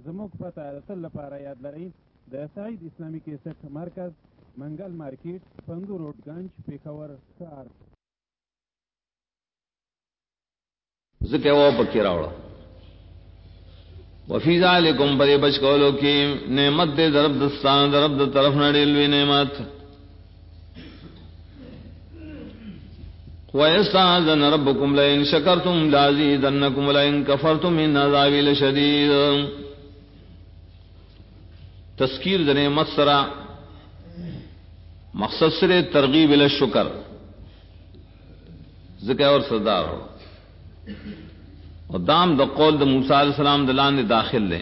زموږ پته د تل لپاره یاد لرئ د سعید اسلامي کیسټ مرکز منګل مارکیټ پنګو روډ گنج پېښور ښار ذکر و پکې راوړه وفي ذالکم پر بچ کولو کې نعمت دې ضرب دستان ضرب د طرف نه ډېلوي نعمت وَيَسْتَأْذَنَ رَبُّكُمْ لَئِن شَكَرْتُمْ لَأَزِيدَنَّكُمْ وَلَئِن كَفَرْتُمْ إِنَّ عَذَابِي لَشَدِيدٌ تذکیر د نعمت سره مقصد سره ترغیب ال شکر ذکر اور صدار او دام د قول د موسی علیہ السلام د لاندې داخل لې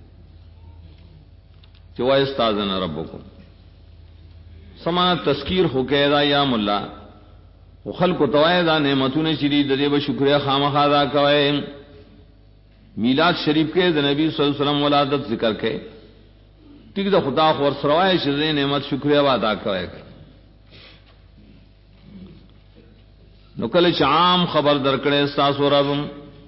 چې وَيَسْتَأْذَنَ رَبُّكُمْ سما تذکیر هو کېدا یا مولا او خلق توای دا نعمتونه چې دې د شکریا خامخا ادا کوي میلاد شریف کې د نبی صلی الله علیه وسلم ولادت ذکر کړي ټیک دا خدا خور سروای چې دې نعمت شکریا ادا کوي نو کله چې عام خبر درکړې تاسو ربم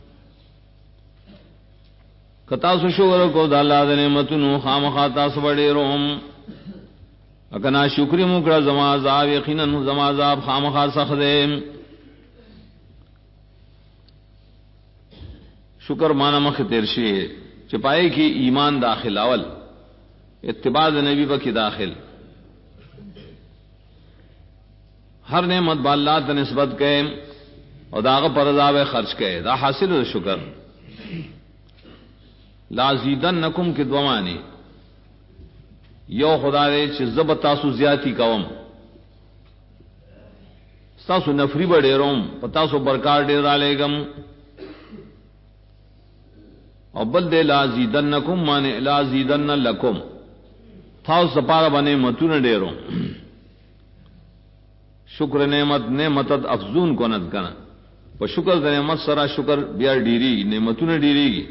کتا سو شکر کو د الله د نعمتونو خامخا تاسو وړي اکنا شکری مکړه زما عذاب یقینا زما عذاب خامخا سخت دی شکر معنی مخ تیر شي چې پای کې ایمان داخل اول اتباع نبی په کې داخل هر نعمت با الله ته نسبت کړي او داغه پر عذاب خرج کړي دا حاصل شکر لا زیدنکم کې دومانی یو خدا دې چې زب تاسو زیاتی کوم تاسو نفری بډېروم پتا سو برکار ډېر علیکم او بل دې لازیدنکم معنی لازیدن لکم تاسو سپاره باندې متونه ډېرو شکر نعمت افزون کونت کنه په شکر د نعمت سره شکر بیا ډېری نعمتونه ډېریږي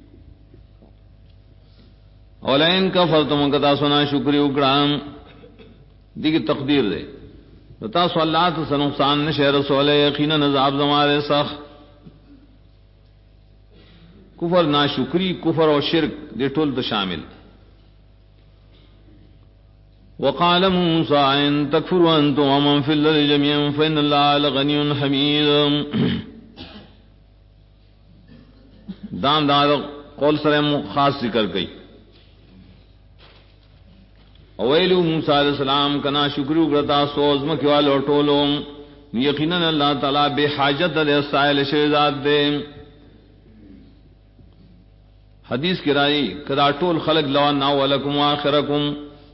اولئن کفرتم کدا سنا شکر وکړم دغه تقدیر ده تاسو الله ته نقصان نشه رسول یقینا عذاب زماره سخ کفر ناشکری کفر او شرک دې ټول ته شامل وقال موسى ان تكفروا انتم ومن في الارض جميعا فان الله لغني حميد دا قول سره خاص ذکر کړي اویلو موسی علیہ السلام کنا شکر وکړتا سوز مکه والو ټولو یقینا الله تعالی به حاجت له سائل شی ذات دې حدیث کی رائی کدا ټول خلق لو ان اولکم واخرکم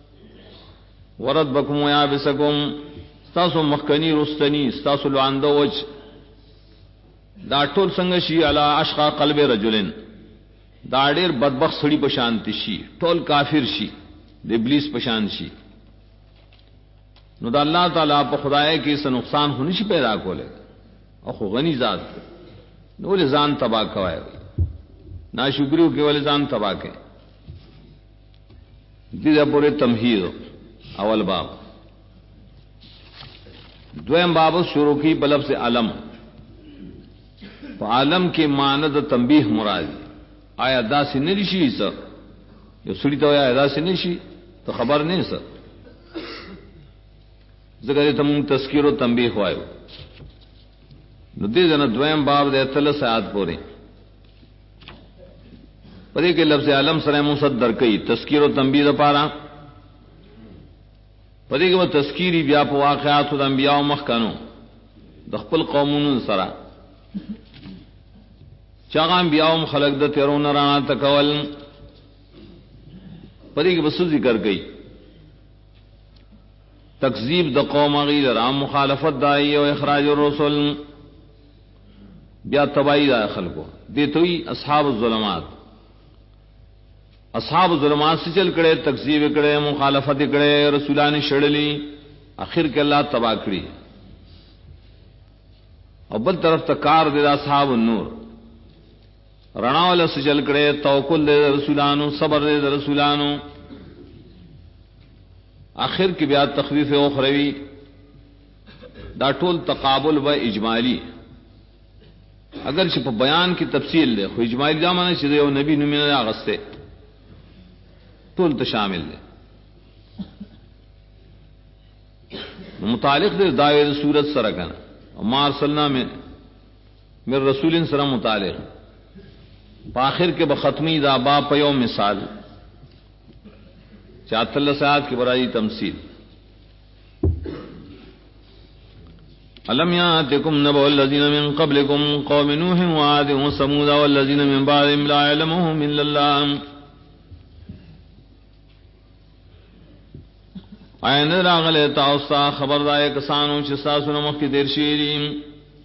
وربکم ویابسکم تاسو مخکنی رستنی تاسو لواندو وج دا ټول څنګه شي علی اشقا قلب رجلن دا ډیر بدبخت سړي په شانتی شي ټول کافر شي د ابلیس پشان شي نو د الله تعالی په خدای کې څه نقصان هونی شي پیدا کوله او خو غنی ذات نو له ځان تباہ کوي ناشکریو کې ول ځان تباہ کوي دې پورې تمهید اول باب دویم باب شروع کی بلب سے علم په عالم کې معنی د تنبیه مراد آیا داسې نه شي څه یو سړی ته آیا داسې نه شي ته خبر نه څه ځکه ته مون تذکیر او تنبیه وایو نو دې جن دویم باب د 3 ساعت پورې پدې کې لفظ علم سره مصدر کوي تذکیر او تنبیه لپاره پدې کې و تذکیری بیا په واقعات د انبیاء مخکنو د خپل قومونو سره چاغه انبیاء خلق د تیرون را تکول پدې کې بس ذکر کړي تکذیب د قوم غیر رام مخالفت دای او اخراج الرسل بیا تبعی د خلکو دي توي اصحاب الظلمات سے چل کړي تکذیب کړي مخالفت کړي رسولان شړلی اخر کې الله تبا کړی او بل طرف تکار د اصحاب النور رڼا ول سجل کړي توکل د رسولانو صبر د رسولانو اخر کې بیا تخفیف او اخروی دا ټول تقابل و اجمالی اگر چې په بیان کې تفصیل له خو اجمالی ځمانه چې یو نبی نومینه اغسته ټول ته شامل دي. متعلق دې داوی صورت سره کنه ما ارسلنا من رسول سره متعلق په اخر کې به ختمي دا با په یو مثال 44 آیات کې برای تمثيل. الم یاتکم نبأ الذین من قبلکم قوم نوح وعاد وثمود والذین من بعدهم لا يعلمهم الا الله. عین راغله تاسو خبردار کسانو چې تاسو نو مخکې دیر شي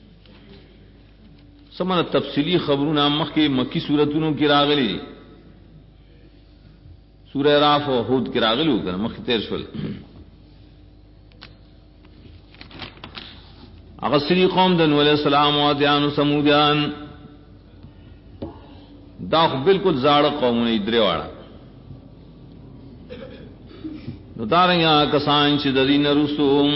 سمره تفصیلی خبرونه مخکې مکی سوراتونو کې راغلي سورہ راف او هود کې راغلو کنه مخکې تیر شول. هغه سری قوم د نوح علیہ السلام او عادیان او سمودیان دا بالکل زاړه قومونه درې واړه نو دارنګه کسان چې د دین رسوم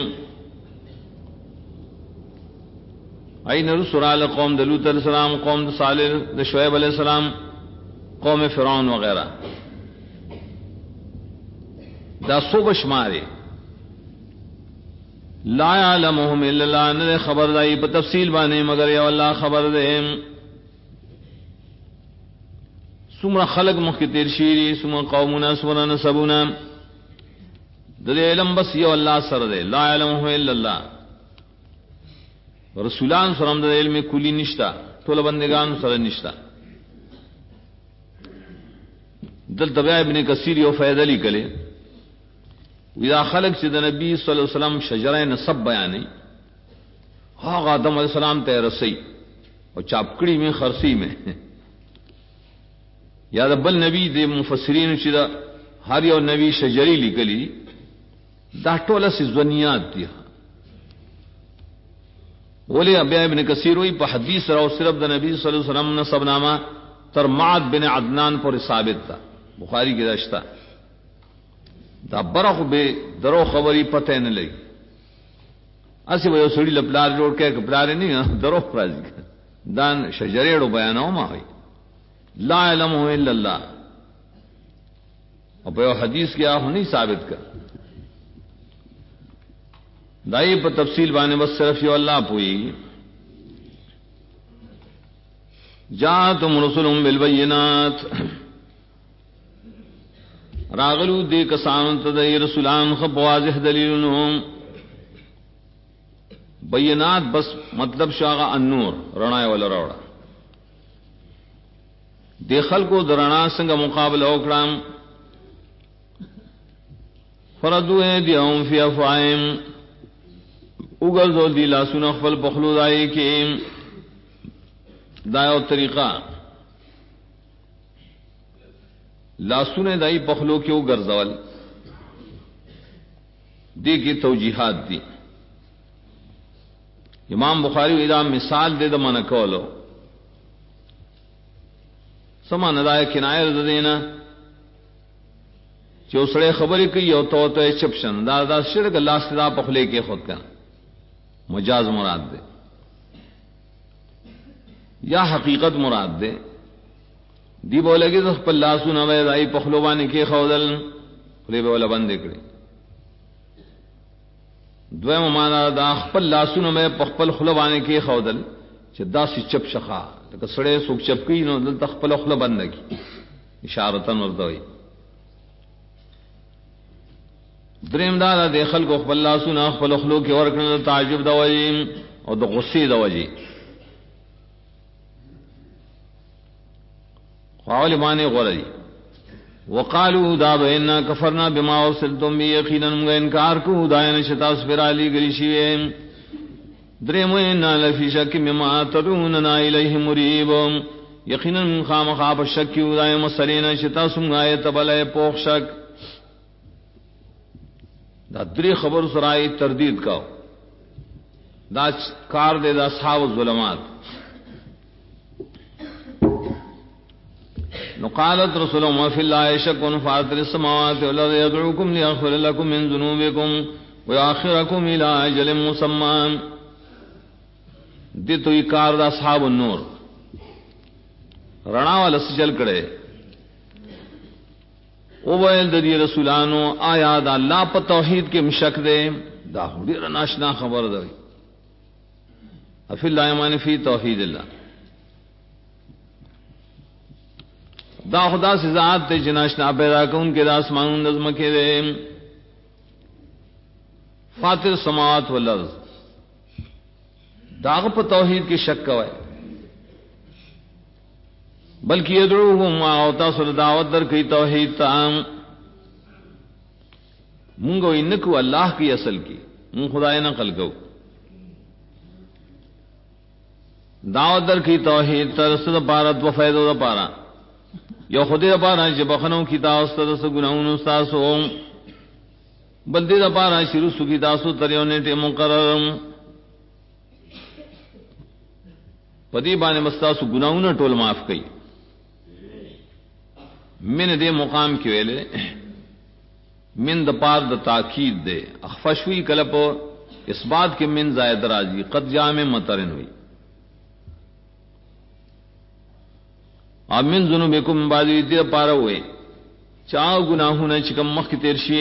اين رسول ال قوم د لوط علیہ السلام قوم د صالح د شعیب علیہ السلام قوم فرعون وغیرہ دا صوب شمارے لا يعلمهم الا الله نے خبر دائی په تفصیل باندې مگر یو الله خبر ده. سمره خلق مخکې تیر شي سمره قومنا سمره نسبنا د علم بس یو الله سره ده. لا يعلمه الا الله. رسولان سره د علم کلی نشتا ټول بندگان سره نشتا. دلته بیا ابن کثیر یو فائدہ لیکلی ودا خلق چې د نبی صلی الله علیه وسلم شجره نسب بیانې هغه آدم علیہ السلام ته رسي او چاپکړی می خرسی می یا د بل نبی د مفسرین چې دا هر یو نبی شجری لیکلی دا ټوله سي ځنیات دي. ولی ابي ابن کثیر وی په حدیث راو صرف د نبی صلی الله علیه وسلم نسب نامه تر معد بن عدنان پر ثابت تا بخاری کې داشتا دا برخ به درو خبري پته نه لګي اسی به یو سړی لپلار جوړ کې کپلار نه درو راځي دان شجریړو بیانو ما وي لا علمه الا الله او په حدیث کې هغه نه ثابت کړ دای په تفصیل باندې بس صرف یو الله پوي. جاءتهم رسلهم بالبينات راغلو دې کسان ته د رسولان خو واضح دلیلونه بینات بس مطلب شاغه النور رڼا ولا راوړه د خلکو درنا څنګه مقابله وکړم فردوه دیهم فی افواههم وګرځول دی لاسونه خپل بخلو دای کې دا یو طریقه لاسونه دای بخلو کې وګرځول دې کې توجیهات دي. امام بخاری دا مثال دې د من کولو سمان دای کنایه د دینه چې اوسړه خبرې کوي او ته چپشن دا شرک الله ستدا بخلې کې خود کا مجاز مراد دے یا حقیقت مراد دے دی بولے گی تو خپل لاسونه وای دای پخلو باندې کې خودل خلی به ولا بند کړي دویم معنا دا خپل لاسونه مې خپل خلو باندې کې خودل چې داسې چپ شخا لکه سړی سوک چپ کوي نو دلته خپل خلو بند کی اشارتن ورته وي. دریم دا د خلکو خپل لاسونه خپل خلو کې ورکړل تعجب دا وایي او د غصې دا وایي قول معنی غوړی وقالو دا بیننا کفرنا بما ارسلتم به یقینا موږ انکار کوو دا نه شتا سپرالی گری شي. دریم ان لفی شک مما تدعوننا الیه مریب یقینا خامخاب شک یو دای مسلینا شتا سمغه تبلای پوښ شک دا درې خبر سره تردید کا دا کار دے دا اصحاب الظلمات. نقالت رسول ما فی اللہ شک فاطر السماوات والارض يدعوكم ليغفر لكم من ذنوبكم ويؤخركم الى اجل مسمى. دې توي کار دا اصحاب النور رڼا ول سجل کړي او ویل د دې رسولانو آیا د الله په توحید کې مشک دے دا ډیر ناشنا خبر ده افی الله یمن فی توحید الله دا خدا سے ذات تے جناشنا پیدا کون کے دا اسمان نظم کے دے فاطر السماوات والارض داغ په توحید کې شک کوي بلکہ یدعوهم اوتا سر دعوت در کی توحید تام مونگو انکو اللہ کی اصل کی مون خدای نقل کو دعوت در کی توحید ترسد پارت و فیدو دا پارا یو خودی دا پارا چی بخنو کی تاست دس گناہون استاسو بلدی دا پارا شروع کی تاسو تریو نیٹے مقررم پدی بانے مستاسو گناہون ٹول معاف کئی من دے مقام کی ویلے من د پار د تاکید دے اخفشوی کلپ اس بات کے من زائد راضی قد جام مترن ہوئی اب من ذنوبکم بعضی دے پارا ہوئے چاہ گناہوں نے چکم مخ کی تیرشی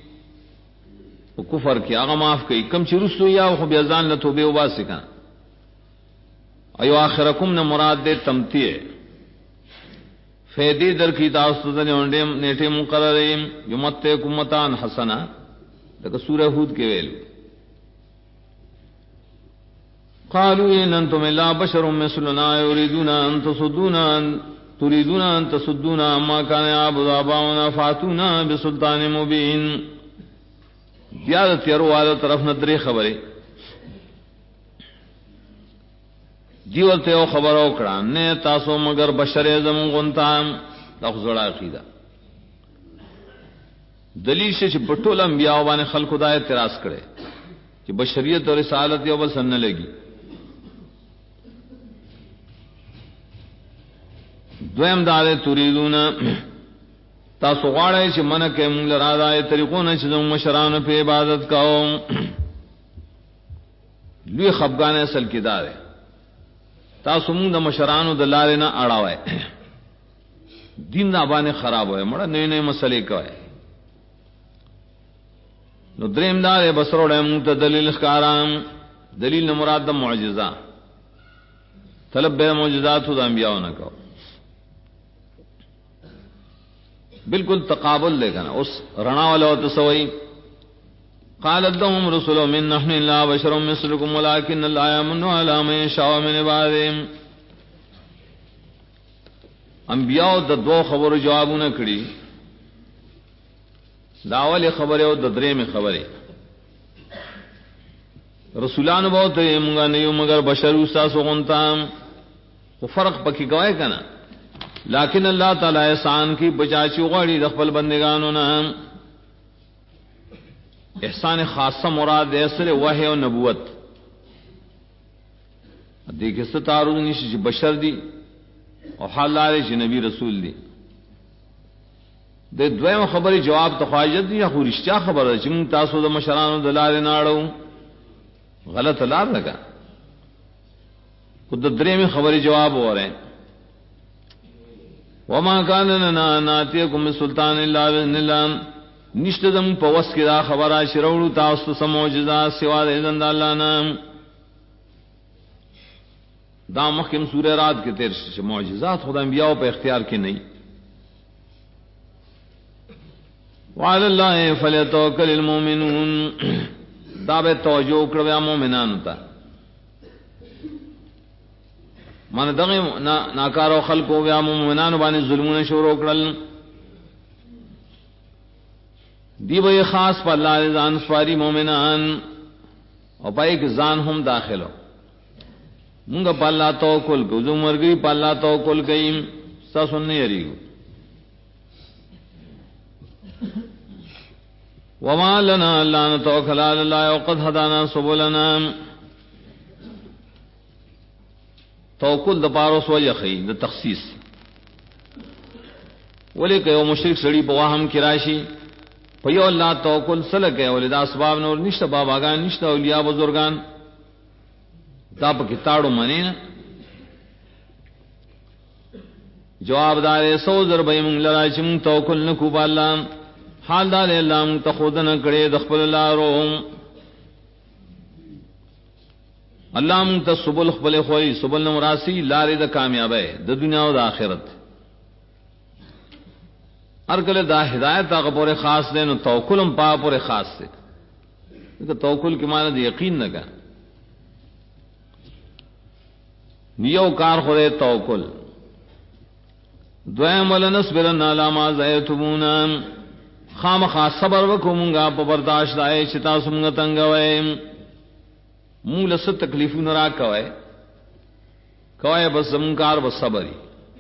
و کفر کی آغا معاف کئی کم چی رسو یا خب یزان لتوبے و باس سکا ایو آخرکم نے مراد دے تمتیع فیدی در کی تاستدن اونڈیم نیٹے مقرریم یمتیکم متان حسنا لکہ سورہ ہود کے ویل قالوا ان انتم الا بشر مثلنا تريدون ان تصدونا ما كان يعبد آباؤنا فاتونا بسلطان مبین زیادہ تیرو والو طرف ندری خبریں دیورتے او خبر اوکڑا نے تاسو مگر بشر اعظم غنتام دا خزڑا عقیدہ دلیل سے چھ بٹول انبیاء بانے خلق خدا اعتراض کرے کہ بشریت اور رسالت یو بس نہ لگی دویم دارے تریدون تاسو غاڑے چھ منکے مونگ لرادائے طریقون چھ زم مشران پہ عبادت کاؤ لوی خفگان اصل کی دارے تاسو مونږ د مشرانو د لارې نه اړاوای دین دا باندې خراب وای مړه نوې نوې مسلې کوي نو دریم دار بسروړې مونږ ته دلیل ښکارام دلیل نه مراد د معجزہ طلب به معجزات د انبیاء نه کو بالکل تقابل لګنه اوس رڼا والا تسوي قالت لهم رسلهم من نحن الا بشر مثلكم ولكن الله يمن على من يشاء من عباده انبیاء د دو خبرو جوابونه کړي دا اول خبره او د درېمه خبره رسولانو به ته مونږ نه یو مگر بشر استاسو غونتام خو فرق پکې کوي کنه لیکن الله تعالی احسان کی بچاچی غړي د خپل بندگانو نه احسان خاصہ مراد اثر وحی و نبوت دیکھ اس تعارض نشي بشر دی او حال لري چې نبی رسول دی د دویم خبرې جواب تخواجت دی یا خو رښتیا خبره چې موږ تاسو د مشرانو د لارې ناړو غلط لار لگا خود درېمه خبرې جواب وره وما كان لنا ناتيكم سلطان الا باذن الله نشته دم په وس کې دا خبره شروع تاسو سم معجزات سوا د اذن الله نام دا مخکم سورہ رات کې تیر شي معجزات خدای انبیاء په اختیار کې نه وعلى الله فليتوكل المؤمنون دا به توجه کړو مؤمنانو ته من دغه ناکارو خلقو بیا مؤمنانو باندې ظلمونه شروع کړل دی به خاص پر الله ځان سواری مؤمنان او پای کې ځان هم داخلو مونږ په الله توکل کو زو مرګي په الله توکل کيم تاسو نه یریو وما لنا الا نتوكل على الله وقد هدانا سبلنا توکل د پاروس وجه خي د تخصیص ولیک یو مشرک سړي په وهم کې راشي په یو الله توکل سره کوي ولې دا اسباب نور نشته باباګان نشته اولیاء بزرگان دا په کتاړو منی نه جواب دار سو ضرب من لرا چې مونږ توکل نکو بالله حال دار الله مونږ ته خود نه کړي د خپل لارو الله مونږ ته سبل خپل خوې سبل نمراسی لارې د کامیابی د دنیا او د آخرت هر کله دا ہدایت هغه پورې خاص دی نو توکل هم په پورې خاص دی دا توکل کې معنی د یقین نه کا نیو کار خوره توکل دویم ولنصبرن علی ما زیتمونا خامخا صبر وکومږه په برداشت دای چې تاسو موږ تنګوي موږ له څه تکلیفونه راکوي کوي بس زمونکار بس صبري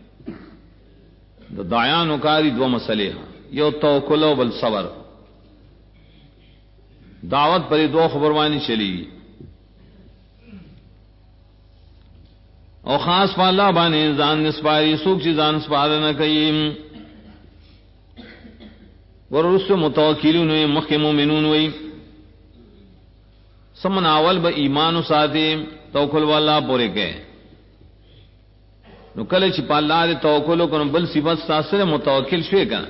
د دایانو کاری دو مسلې یو توکل او بل صبر دعوت پر دو خبروانی چلی او خاص په الله باندې ځان نسپاري څوک چې ځان سپارنه کوي ورسره متوکلون وي مخکې مؤمنون وي سمن اول به ایمان او ساتي توکل والا پورې کې نو کله چې په الله دې توکل وکړو بل صفات سره متوکل شوي کنه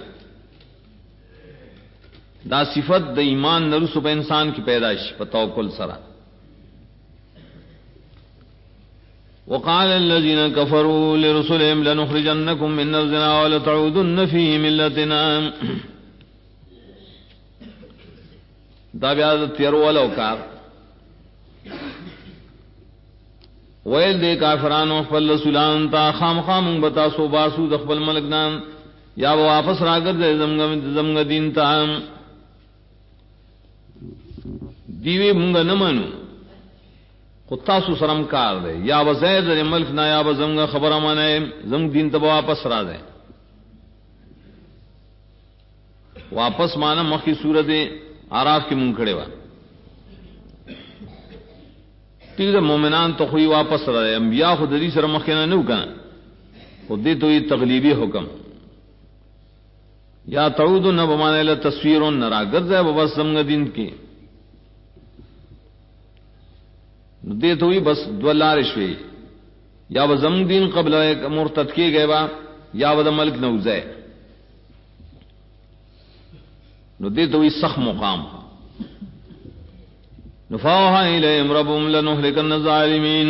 دا صفت د ایمان نرسو په انسان کې پیدا شي په توکل سره وقال الذين كفروا لرسلهم لنخرجنكم من أرضنا ولتعودن في ملتنا دا بیا د تیرولو کار ویل دې کافرانو خپل رسولان ته خامخام بتا سو باسو د خپل ملک نام یا واپس راګرځي زمغه دین ته دیوی مونږ نه مانو خو تاسو سرم کار دی یا وزید د ملک نه یا زمغه خبره مانه زم دین ته واپس راځي واپس مانه مخکې سورته اعراف کې مونږ کړي و ټیک ده مؤمنان ته خو واپس راځي انبیا خو د دې سره مخکې نه وکړه خو دې ته یې تغلیبی حکم یا تعودن بمانه له تصویرون نراګرځي بس زمغه دین کې دې ته وی بس دولار شوي یا و زم دین قبل مرتد کې گئے با یا و د ملک نوځه نو دې ته وی سخت مقام نفاها الیهم ربهم لنهلكن الظالمین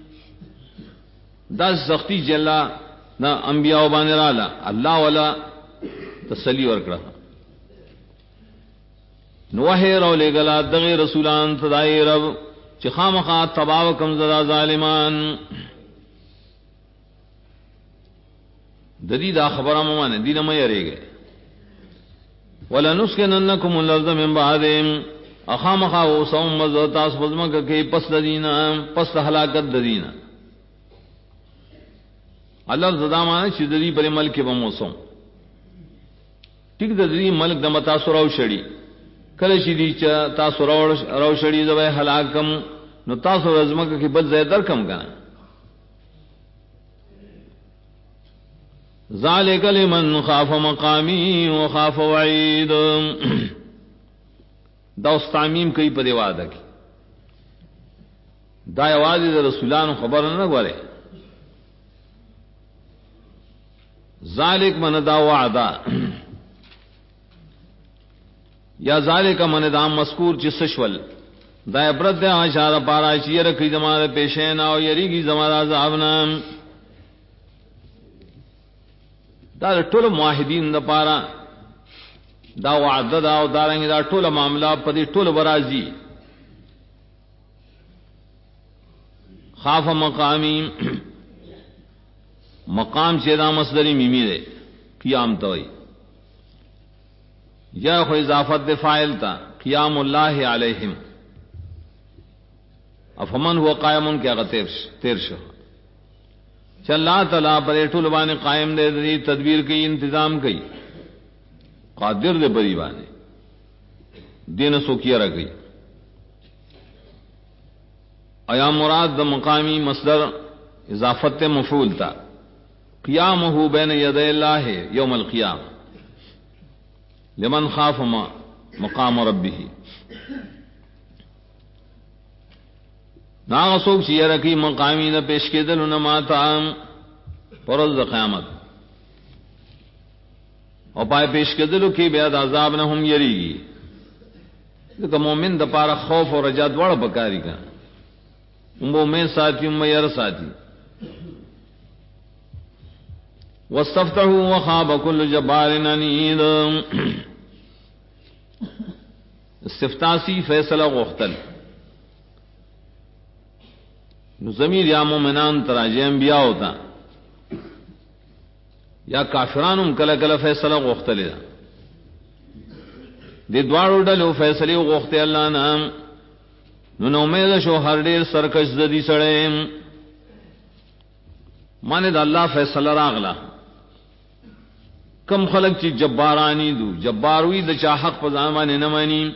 دا سختی جلا نا انبیاء باندې رااله الله ولا تسلی ورکړه نوح رول غلا دغه رسولان خدای رب چې خامخا تباہ کم زدا ظالمان د دې دا خبره مونه دینه مې یریږي ولا نسکننکم الارض من بعدهم اخامخا وسوم مزتاس بزمک کې پس د دینه پس هلاکت د دینه الله زدا مانه چې د دې پر ملک به موسم ټیک د دې ملک د متاثر او شړی کله چې دې چې تاسو راو شړی زوی هلاکم نو تاسو رزمکه کې بل ځای در کم کنه ذالک لمن خاف مقامی وخاف وعید دا استعمیم کوي په دی وعده کې دا یوازې د رسولانو خبر نه غواړي ذالک من دا وعده یا ذالک من دا مذکور چې سشول دا عبرت ده اشاره پارا چې رکې زمانه پیشین او یریږي زمانه عذابنا دا ټول موحدین د پارا دا وعده دا او دارنګ دا ټول معاملہ په دې ټول برازي خاف مقامی مقام چې دا مصدری میمی ده قیام توي یا خو اضافت د فاعل تا قیام الله علیہم افمن هو قائم کې هغه تیر شو چې الله تعالی پر ټول باندې قائم دی تدبیر کوي تنظیم کوي قادر دی بری باندې دین سو کیا راګي ایا مراد د مقامی مصدر اضافت مفعول تا قیامه بین یدی الله یوم القیامه لمن خاف مقام ربه ناغه څوک چې رکی مقامی نه پیش کېدل نه ماته پرز د قیامت او پای پیش کېدلو کې بیا د عذاب نه هم یریږي. ځکه مؤمن د پاره خوف او رجا دواړه پکاري کا مؤمن ساتي مې ير ساتي. واستفتحوا وخاب كل جبار عنيد. استفتاسی فیصلہ غختل نو ضمیر یا مومنان تراجع انبیاء ہوتا یا کافرانم کله کله فیصلہ غختل دا دې دواړو ډلو فیصله غوښته الله نام نو امید شو هر ډیر سرکش زدي سړی مانه د الله فیصله راغله. کم خلق چې جبارانی دو جباروی د چا حق په ځان باندې نه مانی.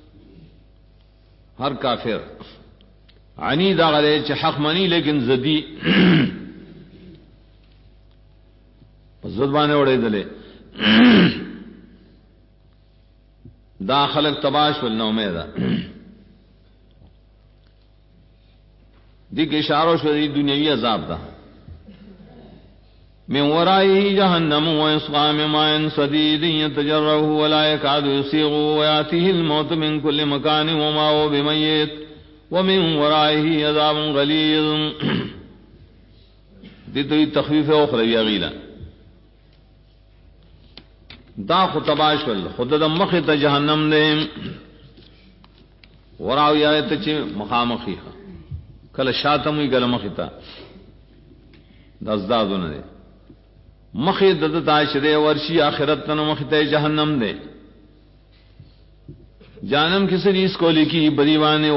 ہر کافر عنی دا غره چې حق مانی لیکن زدی پس زد باندې وړېدلې دا خلق تباش ول نو امیدا دي کې اشاره شو دی دنیوي عذاب دا من ورائه جهنم ويسقى من ماء صديد يتجرعه ولا يكاد يسيغه ويأتيه الموت من كل مكان وما هو بميت ومن ورائه عذاب غليظ. دي تو تخفيف اخروی غیلا دا خطباش ول خود د مخ ته جهنم دې وراوی آیت چې مخامخی کله شاتموي کله مخ ته دزدادونه دي مخی دد تاشدے ورشی آخرت تن مختے جہنم دے جانم کسی ریس کو لکی بریوانے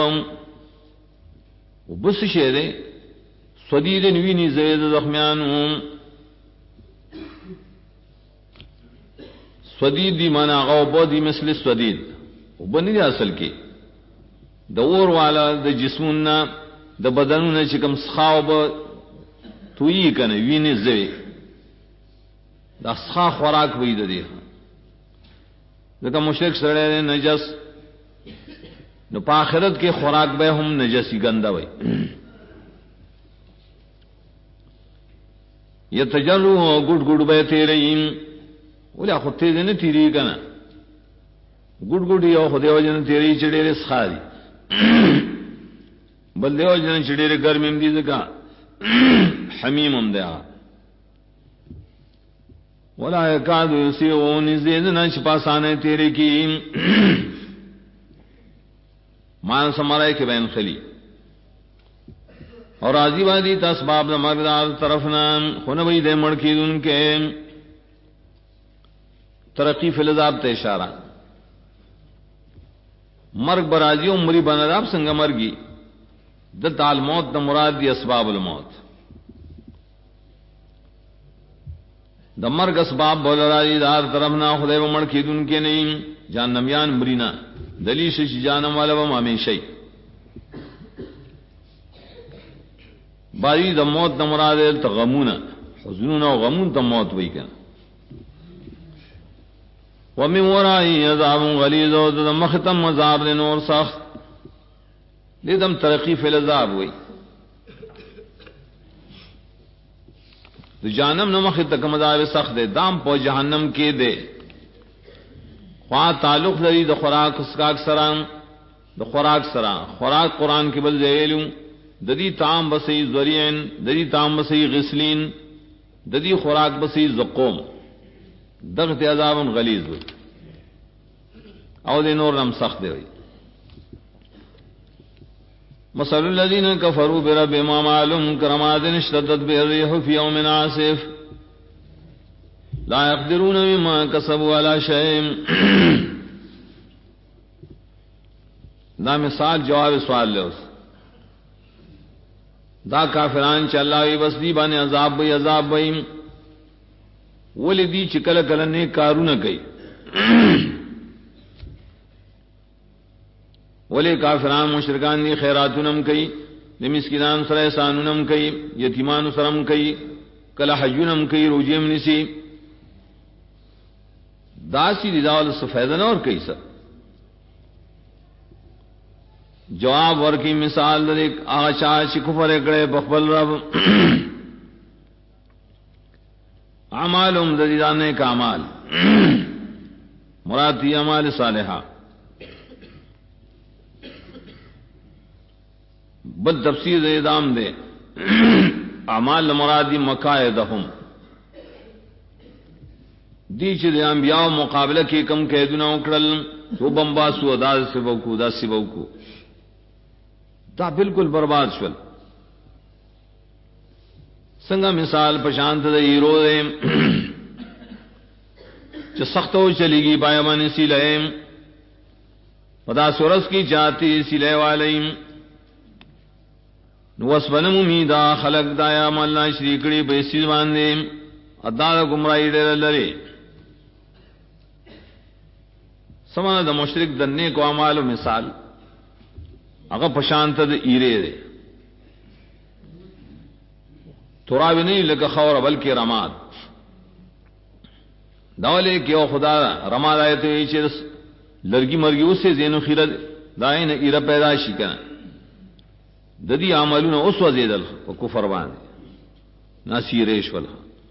وبس شیرے سدید نوینی زید زخمیانو سدید دی مانا غوبو دی مثل سدید وبنی دی اصل کی دور والا د جسمنا د بدنونه چې کوم سخاوب توئی کنه ویني زوی دا سخا خوراک وې د دې ځکه مشرک سره نجس نو په آخرت کې خوراک به هم نجسی ګنده وي. یتجلو ګډ ګډ به تیرین ولا خو ته دې نه تیری کنه ګډ ګډ یو خو دیو جن تیری چډېره سخاري بل دیو جن چډېره ګرمیم دي ځکه حمیم هم دی ولا يكاد يسيغون زيدنا شپاسانه تیرے کی مان سمرائے کے بین خلی اور راضی وادی تسباب مردار طرفنا خنوی دے مڑکی ان کے ترقی فی العذاب تے اشارہ مرگ برازی عمری بنراب سنگ مرگی دت الموت دا مراد دی اسباب الموت د مرگ اسباب بولرائی دار طرفنا خدای و مڑ کیدون کے نہیں جہنمیان مرینا دلیش جانم والا و ہمیشہ باری د موت د مراد تغمون حزنون و غمون د موت وی کنا ومن ورائی عذاب غلیظ و د مختم عذاب نور سخت لیدم ترقی فی العذاب وی تو جانم نمخ تک مذاب سخت دے دام پو جہنم کے دے خواہ تعلق لري د خوراک اسکاک سران د خوراک سران خوراک قرآن کے بل زیلو ددی طعام بسی ذریعن ددی طعام بسی غسلین ددی خوراک بسی زقوم دغت عذاب غلیظ او دے نور نم سخت دے وی مثل الذين كفروا بربهم أعمالهم كرماد اشتدت به الريح في يوم عاصف لا يقدرون مما كسبوا على شيء. دا مثال جواب سوال لے اس دا کافران چ اللہ وی بس دی بانے عذاب بی عذاب بی ولی دی چکل کل نیک کارونه کوي ولی کافران مشرکان دی خیراتونم کوي د مسکینان سره احسانونم کوي یتیمان سرم کوي کله حجونم کوي روجیم نسی داسی دی داول سفیدن اور کوي سر جواب ورکی مثال در ایک آشا چی کفر اکڑے بخبل رب اعمالهم دریدانے کا اعمال مراد دی اعمال صالحہ بل تفسیر اعدام دے اعمال مرادی مقاعدہم دی چې د انبیاء مقابله کې کم قیدونه وکړل تو بمباسو ادا سبوکو دا سبوکو دا بالکل برباد شول څنګه مثال پشانت د هیرو چې سختو چلیږي پایمان سیلیم پدا سورس کی جاتی سیلے والیم نو وسبنم امیدا خلق دایا مالنا شریکڑی بیسی باندې ادا گمراهی ډېر لري سمانه د مشرک د نیکو اعمالو مثال هغه پشانت د ایره ده تراوی نه لکه خور بلکې رماد داوله کې او خدا رماد آیته چې لرګي مرګي اوسه زینو خیره داین ایره پیدا شي کنه د دې عملونه اوس وزیدل په کفر باندې ناسیریش ول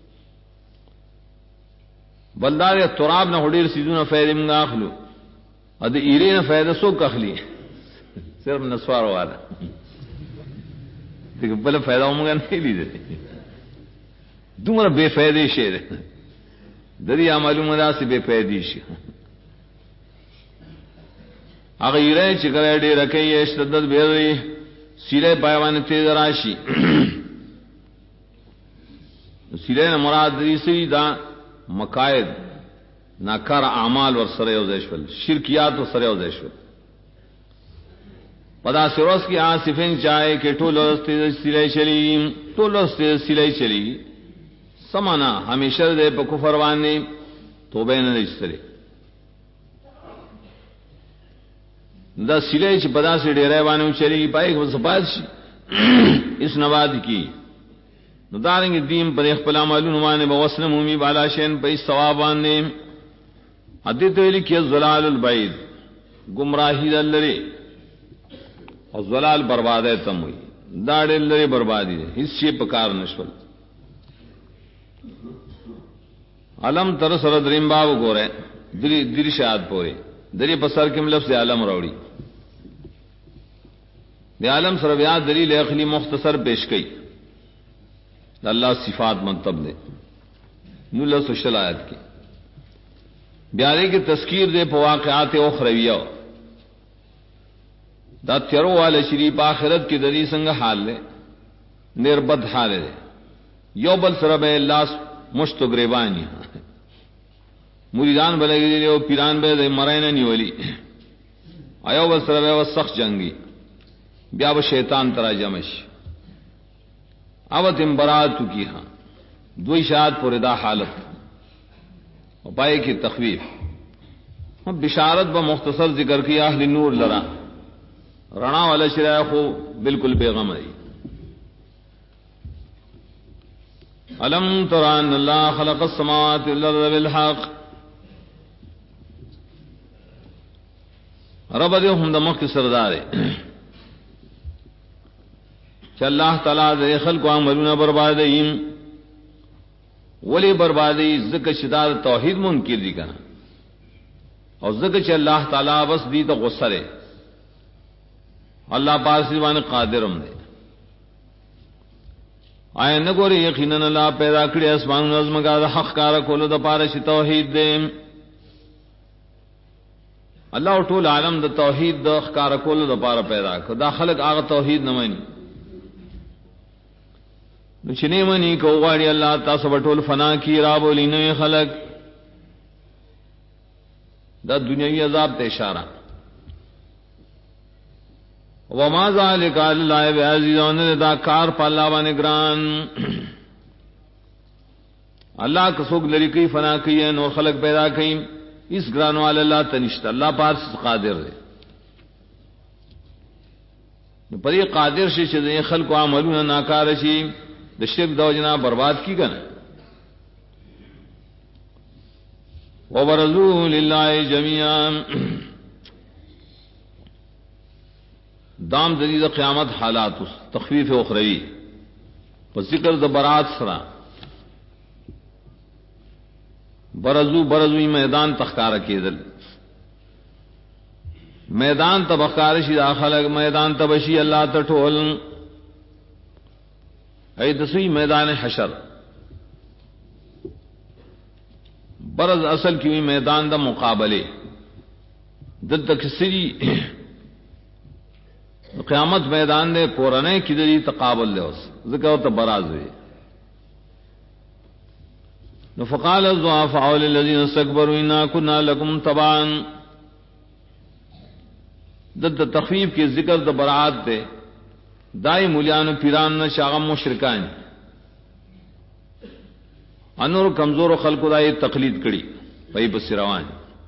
بلدار تراب نه هډیر سيزونه فائدې موږ اخلو ا دې ایره نه فائدہ سو اخلي صرف نسوار والا دغه بل فائدہ موږ نه لیدل دومره بے فائدې شي د دې عملونه داسې بے فائدې شي هغه ایره چې ګړې ډېر کوي شدت به وي سیره پایوان تیز راشي سیره مراد دې سي دا مقاعد ناکار اعمال ور سره یو ځشل شرکیات ور سره یو ځشل پدا سروس کی آصفین چاہے کہ ټولسته سیلای چلی ټولسته سیلای چلی سمانا همیشه دې په کفر باندې توبه نه لري دا سیلای چې پدا سي ډیرای باندې چلی پای کو سپاس اس نواد کی نو دارنګ دین پر خپل عملونه باندې بوسنه مومي بالا شین په ثواب باندې حدیث ویل کې زلال البعید گمراهی دلری او زلال برباده تم وي دا ډېر بربادي هیڅ شي په کار نشول علم تر سره دریم باب ګوره دری شاد پوره دری په سر کې لفظ عالم راوړي د عالم سره بیا دلیل عقلی مختصر پیش کړي د الله صفات منتب دي نو له سوشل آیات کې بیا لري کې تذکیر دے په واقعات اخرویہ دا تیرو والے شریف آخرت کی دری سنگ حال لے نربد حال لے یو بل سرب اللہ مشت گریبانی مریدان بلگی دے او پیران بے دے مرین نیولی ایو بل سرب و سخت جنگی بیا با شیطان ترا جمش اوت امبراتو کی ہاں دوی شاعت پر دا حالت و پائے کی تخویف بشارت با مختصر ذکر کی اہل نور لرا رنا والا شرائع خو بالکل بیغم ہے علم تران اللہ خلق السماوات والارض بالحق رب دے ہم دمخ کی سردار کہ اللہ تعالیٰ دے خلق و عملون بربادیم ولی بربادی ذکر شداد توحید منکر دی کنا اور ذکر چ اللہ تعالیٰ بس دی تو غصرے اللہ پاک سبحانہ قادرم دے آئے نہ گورے یقیناً اللہ پیدا کړی اسمان نظم کا حق کار کولو د پاره شی توحید دے اللہ ټول عالم د توحید د کار کولو د پاره پیدا کړ دا خلق هغه توحید نه مانی نو چې نه مانی کو غواړي الله تاسو ټول فنا کی را بولینه خلق دا دنیوي عذاب ته اشاره وما ذلك على الله بعزيز دا کار په الله باندې ګران الله که څوک لري کوي فنا کوي نو خلق پیدا کوي اس ګران وال الله تنشت الله پار قادر دی نو پرې قادر شي چې خلق عملونه ناکار شي د شرک د وجنا برباد کی کنه وبرزوا لله جميعا دام دلیل قیامت حالات تخفیف اخروی و ذکر د برات سرا برزوی میدان تخکار کېدل میدان تبخکار شي داخله میدان تبشي الله تټول ای دسوی میدان حشر برز اصل کی میدان دا مقابلے دل تکسری قیامت میدان دے پورنے کی دلی تقابل دے اس ذکر تا براز دے فقال الضعفاء للذین استكبروا انا كنا لكم تبعا دل تخفیف کی ذکر تا برات دے دائی مولیان پیران شاغم مشرکان انور کمزور خلق دائی تقلید کری پئی بس روان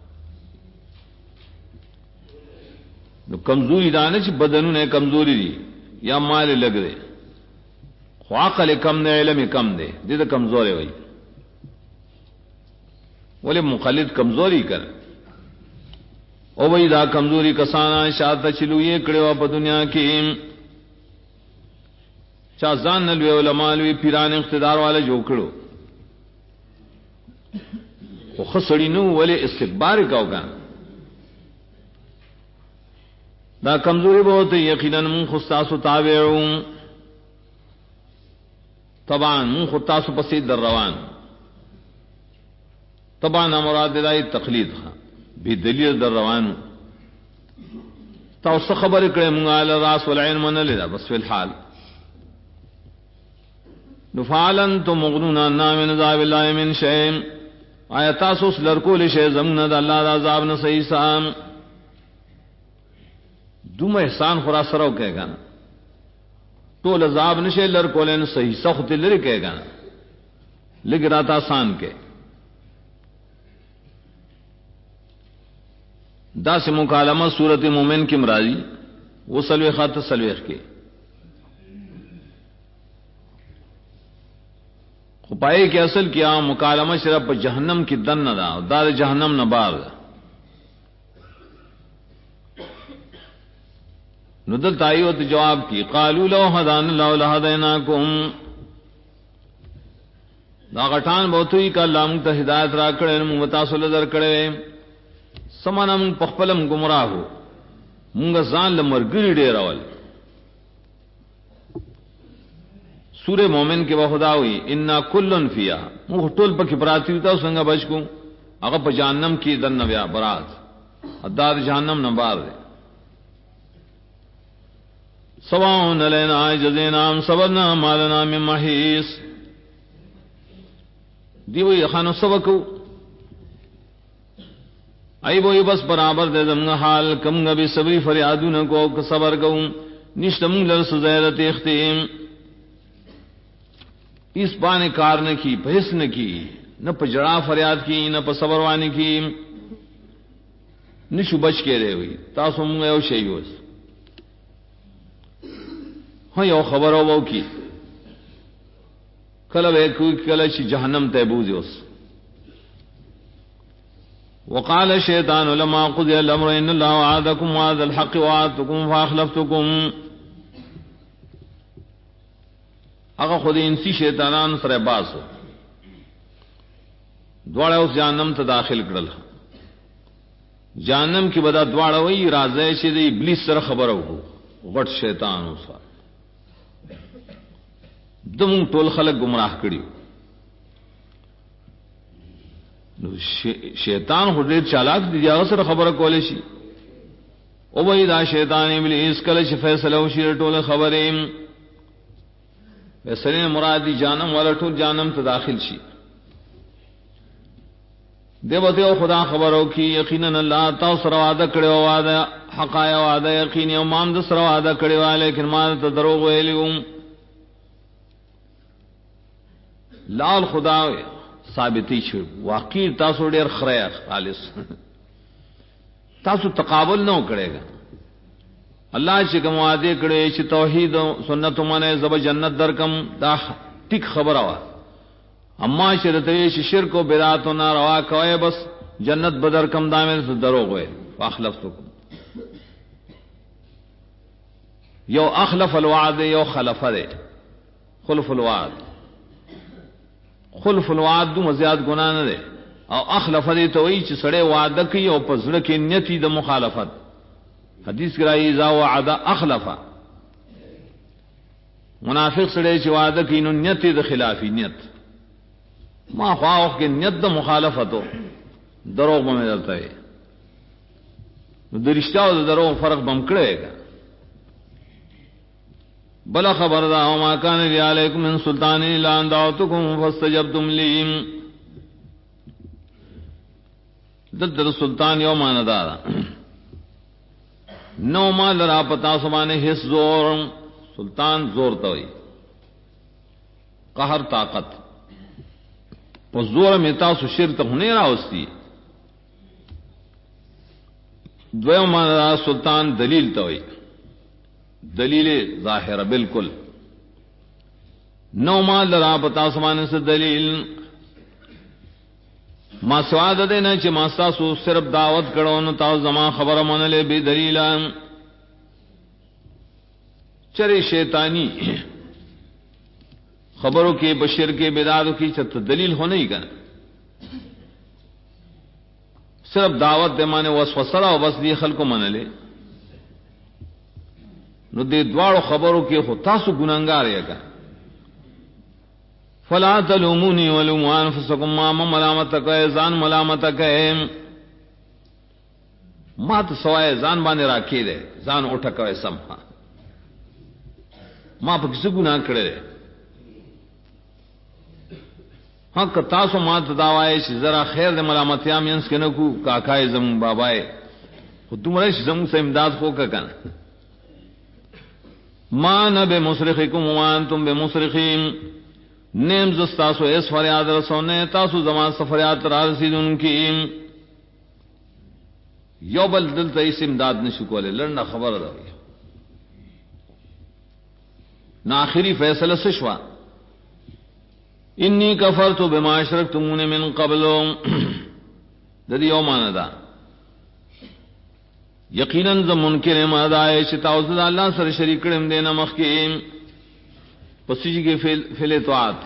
نو کمزوری دانے چھ بدنوں نے کمزوری دی یا مال لگ دے خو عقل کم دے علم کم دے دی تو کمزور ہے بولے مقلد کمزوری کر او بھائی دا کمزوری کسانا شاعت چلو یہ کڑے وا پا دنیا کی چا زان نلوی علماء لوی پیران اقتدار والے جو کڑو وہ خسڑی نو ولے استکبار کا ہوگا دا کمزوری بہت یقیناً من خستاسو تابعون طبعا من خستاسو پسید در روان طبعا مراد دائی تقلید خواہ بھی دلیل در روان تاوست خبر کرے منگال راس والعین من لیدا بس فی الحال نفعلن تو مغنون انا من عذاب اللہ من شیم آیا تاسو اس لرکول شے زمن دا اللہ دا عذاب نہ صحیح سام دوم احسان خورا سرو کہے گا تو عذاب نشے لرکولن صحیح سخت لری کہے گا لگ رات آسان کے دا سے مکالمہ صورت مومن کی مرادی وہ سلوے خط سلویخ کے پائے کہ اصل کیا مکالمہ شرف جہنم کی دن نہ دا دار جہنم نہ بار ندل تائیوت جواب کی قالوا لو هدانا الله لهديناكم دا غټان بوتوی کا اللہ مونږ ته ہدایت را کړې مونږ تاسو له در کړې سمانه مونږ په خپلم گمراه هو مونږ ځان لمرګری ډیر اول سورہ مومن کے بخدا ہوئی انا کلن فیا مونږ ټول پکې پراتی تا څنګه بچ کو هغه په جهنم کې دن بیا برات ادار جهنم نه بار سواء علینا جزینا ام صبرنا ما لنا من محیص دیوی خانو سبکو ای وہی بس برابر دے زمن حال کم گبی صبری فریادون کو صبر کو نشتم لرس زیرت اختیم اس بانے کار نے کی بحث نے کی نہ پجڑا فریاد کی نہ صبر وانی کی نشو بچ کے رہے ہوئی تاسو منگا یو شیوز ہاں یو خبر ہو کی کلب ایک کلچ جہنم تیبوزیوس وقال الشیطان لما قضی الامر ان اللہ وعدکم وعد الحق وعدتکم فاخلفتکم اگر خود انسی شیطانان سر باس ہو دوڑا اس جہنم تا داخل کرل جہنم کی بدا دوڑا وی رازے چھ دی ابلیس سر خبر ہو غٹ شیطان ہو سا دم ټول خلق گمراہ کړي نو شیطان خو ډېر چالاک دی هغه سره خبره کولای شي او وای دا شیطان ابلیس کله چې فیصله وشي ټول خبرې فیصله مراد دی جانم والا ټول جانم ته داخل شي دیوته خدا خبرو کی یقینا الله تاسو سره وعده کړو وعده حقایق وعده یقین او مام د سره وعده کړو لیکن ما ته دروغ ویلو لال خدا ثابتی شو واقعی تاسو ډیر خره خالص تاسو تقابل نو کرے گا اللہ چې کوم وعده کړي چې توحید او سنت باندې زب جنت درکم دا ټیک خبره وا اما شرته چې شرک او بدعت نه روا کوي بس جنت بدر کم دامن دروغ وي واخلفتکم یو اخلف الوعد یو خلف ده خلف الوعد خلف الوعد دو مزیاد گناہ نہ دے او اخلف دې ته وایي چې سړی وعده کوي او په زړه کې نیت د مخالفت. حدیث کې راځي اذا وعد اخلف. منافق سړی چې وعده کوي نو نیت د خلافی نیت. ما خواوخ کې نیت د مخالفتو دروغ باندې درته وي. نو د رښتیا او د دروغ فرق بم کړی. بل خبر دا وما كان لي عليكم من سلطان الا ان دعوتكم فاستجبتم لي. دد سلطان یو ماندار نو مال را پتا سمانے حس زور. سلطان زور توئی قہر طاقت په زور میں تاسو شرک ہونے راوستی. دویم ماندار سلطان دلیل توئی دلیل ظاہر بالکل. نو مال را پتا سمانے سے دلیل ما سواد دینا چې ما تاسو صرف دعوت کړو نو تاسو زما خبره منلې به دلیل چرې شیطانی خبروں کې بشر کې بدعاتو کې چت دلیل ہونے ہی کنه. صرف دعوت دې معنی وسوسه او بس دې خلکو منلې نو دې دواړو خبروں کې خو تاسو ګناګار یې کا. فلا تلوموني ولوموا انفسكم ما ملامتک ځان ملامتک ما ته سوای ځان باندې راکې ده ځان اٹھکوي سم ما په څه ګناه کړې. حق تاسو ما ته دا وایي چې زرا خیر د ملامتیا مینس کنه کو کاکای زم بابای خو تمره زم سه امداد خو کنه. ما نه به مصرخکم وانتم بمصرخین نیم زستاسو اس فریاد رسونے تاسو زمان سفریات را رسیدن کی یو بل دلتا اس امداد نشو کولے لڑنا خبر دا ہوئی. نا آخری فیصلہ سشوا انی کفرتو بما اشرکتمون من قبلو دادی یو مانا دا یقیناً زم منکر مادائے چتاوزد اللہ سر شریکڑم دینا مخیم پسیجی کے فعل طاعت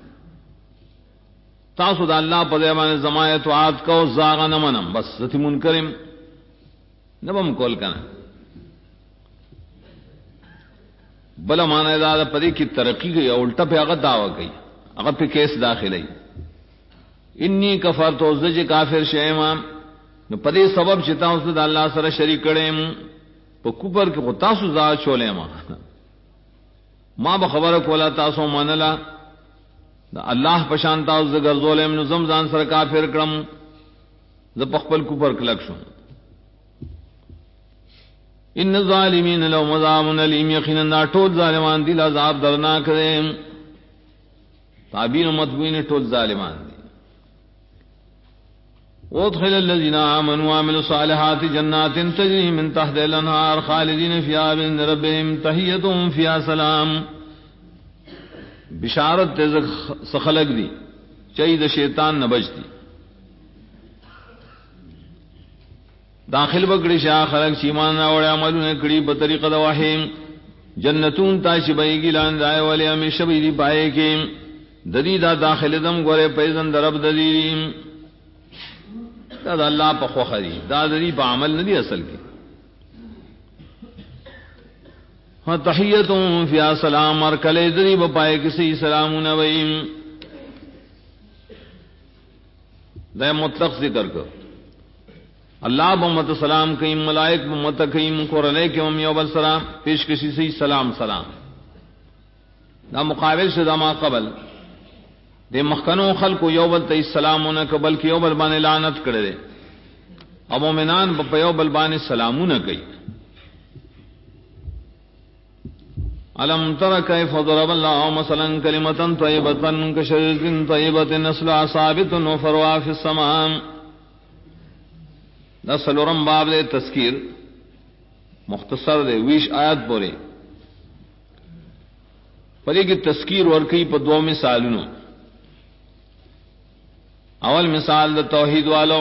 تاسو د الله په دیوانه زمایه طاعت کو زاغ نه منم بس ذتی منکرم نبم کول کنه. بل معنی دا پدې کی ترقی گئی الٹا په هغه داوا کوي هغه په کیس داخلي انی کفرت زج کافر شیما نو پدې سبب چې تاسو د الله سره شریک کړم په کوپر کې تاسو ځا چولې ما به خبره کولا تاسو منلا دا الله پشان تاسو زګر ظلم نو زمزان سره کافر کړم ز پخپل کوپر کلک شو. ان الظالمین لهم عذاب الیم یقینا ټول ظالمان دي عذاب درناک دي. تابعین متبوین ټول ظالمان دي. وادخل الذين آمنوا وعملوا الصالحات جنات تجري من تحتها الأنهار خالدين فيها بإذن ربهم تحيتهم فيها سلام. بشارت سخلق دی چاہیے شیطان نہ بچ دی. داخل بکڑی شاہ خلق چیمان اور عملوں کڑی بطریقہ دواہم جنتون تاشبئی گلان دائے والے ہمیشہ بھی پائے کے ددیدہ داخل دم گورے پیزن درب ددیدیم دا اللہ پا خوخری دا دری پا عمل ندی اصل کی. تحیتوں فی سلام اور کلے دری بپائے کسی سلام نویم دا مطلق ذکر کر. اللہ بمت سلام کئیم ملائک بمت کئیم قرآن کے ممیو بالسلام پیش کسی سی سلام سلام دا مقابل سے دا ما قبل دے مخکنو خلق یوبل تی سلامون قبل کی یوبل بانے لعنت کردے او مومنان با یوبل بانے سلامون کئی. علم تر کیف ضرب اللہ مثلا کلمتا طیبتا کشجرة طیبة اصلها ثابت وفرعها فی السماء. دا سلورم باب دے تذکیر مختصر دے 20 آیات پورے پدې کې تذکیر ورکی په دوه مثالونو. اول مثال د توحید والو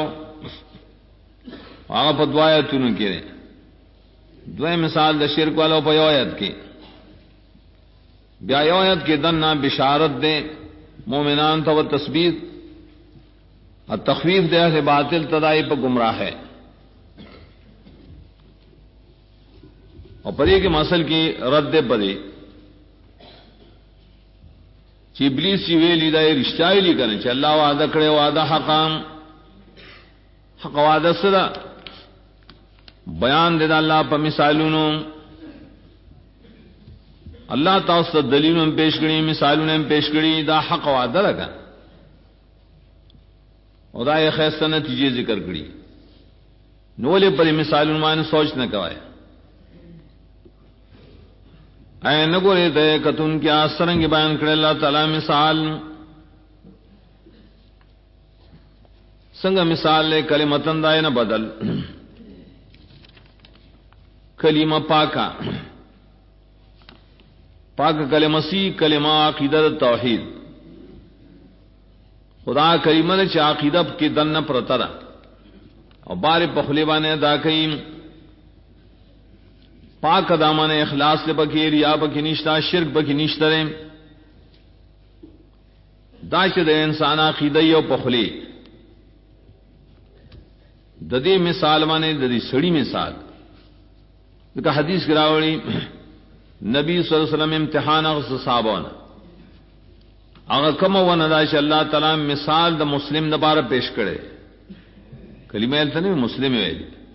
هغه په دوه آیاتونو کې. دوه مثال د شرک والو په یو آیت کې. بیا یو آیت کې دنا بشارت دے مومنان ته تثبیت اور تخفیف دے سے باطل تدائی پر گمراہ ہے. اور پری کے مسل کی رد پدے چې ابلیس چې ویلی دا رښتیا ویلي کنه چې الله وعده کړی وعده حق وعده سره بیان دې د الله په مثالونو الله تاسو ته دلیلونه پیش کړي مثالونه پیش کړي دا حق وعده لگا او دا یې خاصه نتیجې ذکر کړي نو له پر مثالونه باندې سوچ نه کوي اے نګورې ته کتون کیا سرنګ بیان کړل الله تعالی مثال څنګه مثال له کلمتن دای نه بدل کلمه پاکا کلمه سی کلمه عقیده توحید خدا کریمه چې عقیده کې دنه پرتره او بار په خلیبانه دا کوي پاک دامن اخلاص سے پکی ریا پکی نشتا شرک پکی نشترے داشت دے انسان عقیدی او پخلی ددی مثال مانے ددی سڑی مثال کہ حدیث کراوڑی نبی صلی اللہ علیہ وسلم امتحان اغس صحابون اگر کم ون داش اللہ تعالی مثال دا مسلم دبارہ پیش کرے کلمہ التنے مسلم ہے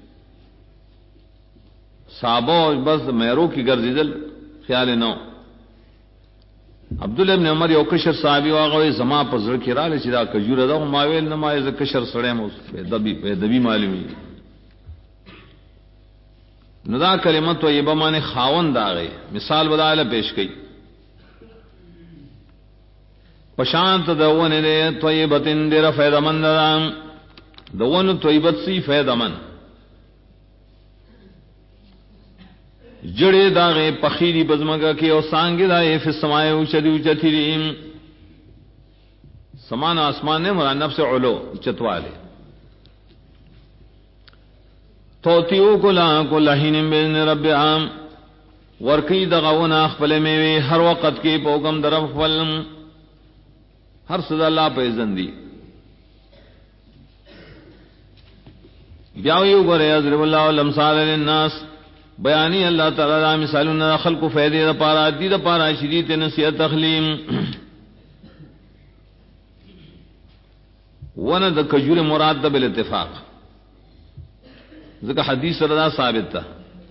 صحابہ بس میرو کی گرزیدل خیال نو عبداللہ ابن عمر یو کشر صحابی واغوی زما پر زړه کې رااله چې دا کجوره دا ماویل نه ما ز کشر سړی مو دبی معلومی نو دا کلمه طیبه معنی خاوند داغه مثال بداله پیش کړي پشانت دونه نه طیبتن در فیدمن دونه طیبت سی فیدمن جڑے داغے پخیری بزمگا کے او سانگے دائے فی السمائے اوچدی اوچتیریم سمان آسمان نے مرا نفس علو چتوالے توتیو کلا کلہین بین رب عام ورکی دغاون اخفل میوے ہر وقت کے پوکم در اخفل ہر صدا اللہ پہ زندی بیاویو گرے عزرب اللہ والامثال للناس بیانی اللہ تعالی مثالنا خلق و فیدے دا پارا دی دا پارا شدید نصیحت تخلیم ون دا کجور مراد دا بالاتفاق ذکر حدیث رضا ثابت تھا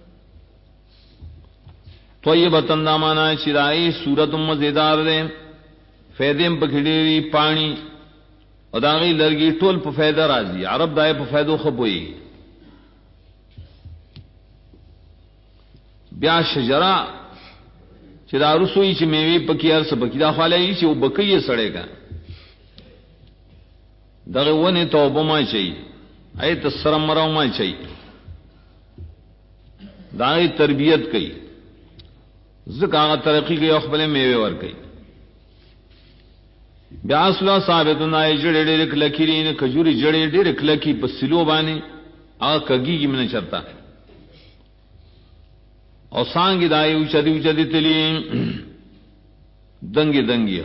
طیبتن دامانا چرائی صورت مزیدار دے فیدے پکھڑی پانی اداغی لرگی ٹول پا فیدہ رازی عرب دائے پا فیدو خبوئی بیا شجرا چې دا رسوي چې میوه پکې ارس پکې دا خالای چې وبکې سړې کا دغه ونه توبه ما چي ایت سرم مرو ما چي دای تربیت کوي زکه ترقی کوي خپل میوه ور کوي بیا اصله ثابت نه جړې ډېر کلکې نه کجوري جړې ډېر کلکې په سلو باندې هغه کګي منه چرتا اور سانگی دائی اوچدی تلی دنگی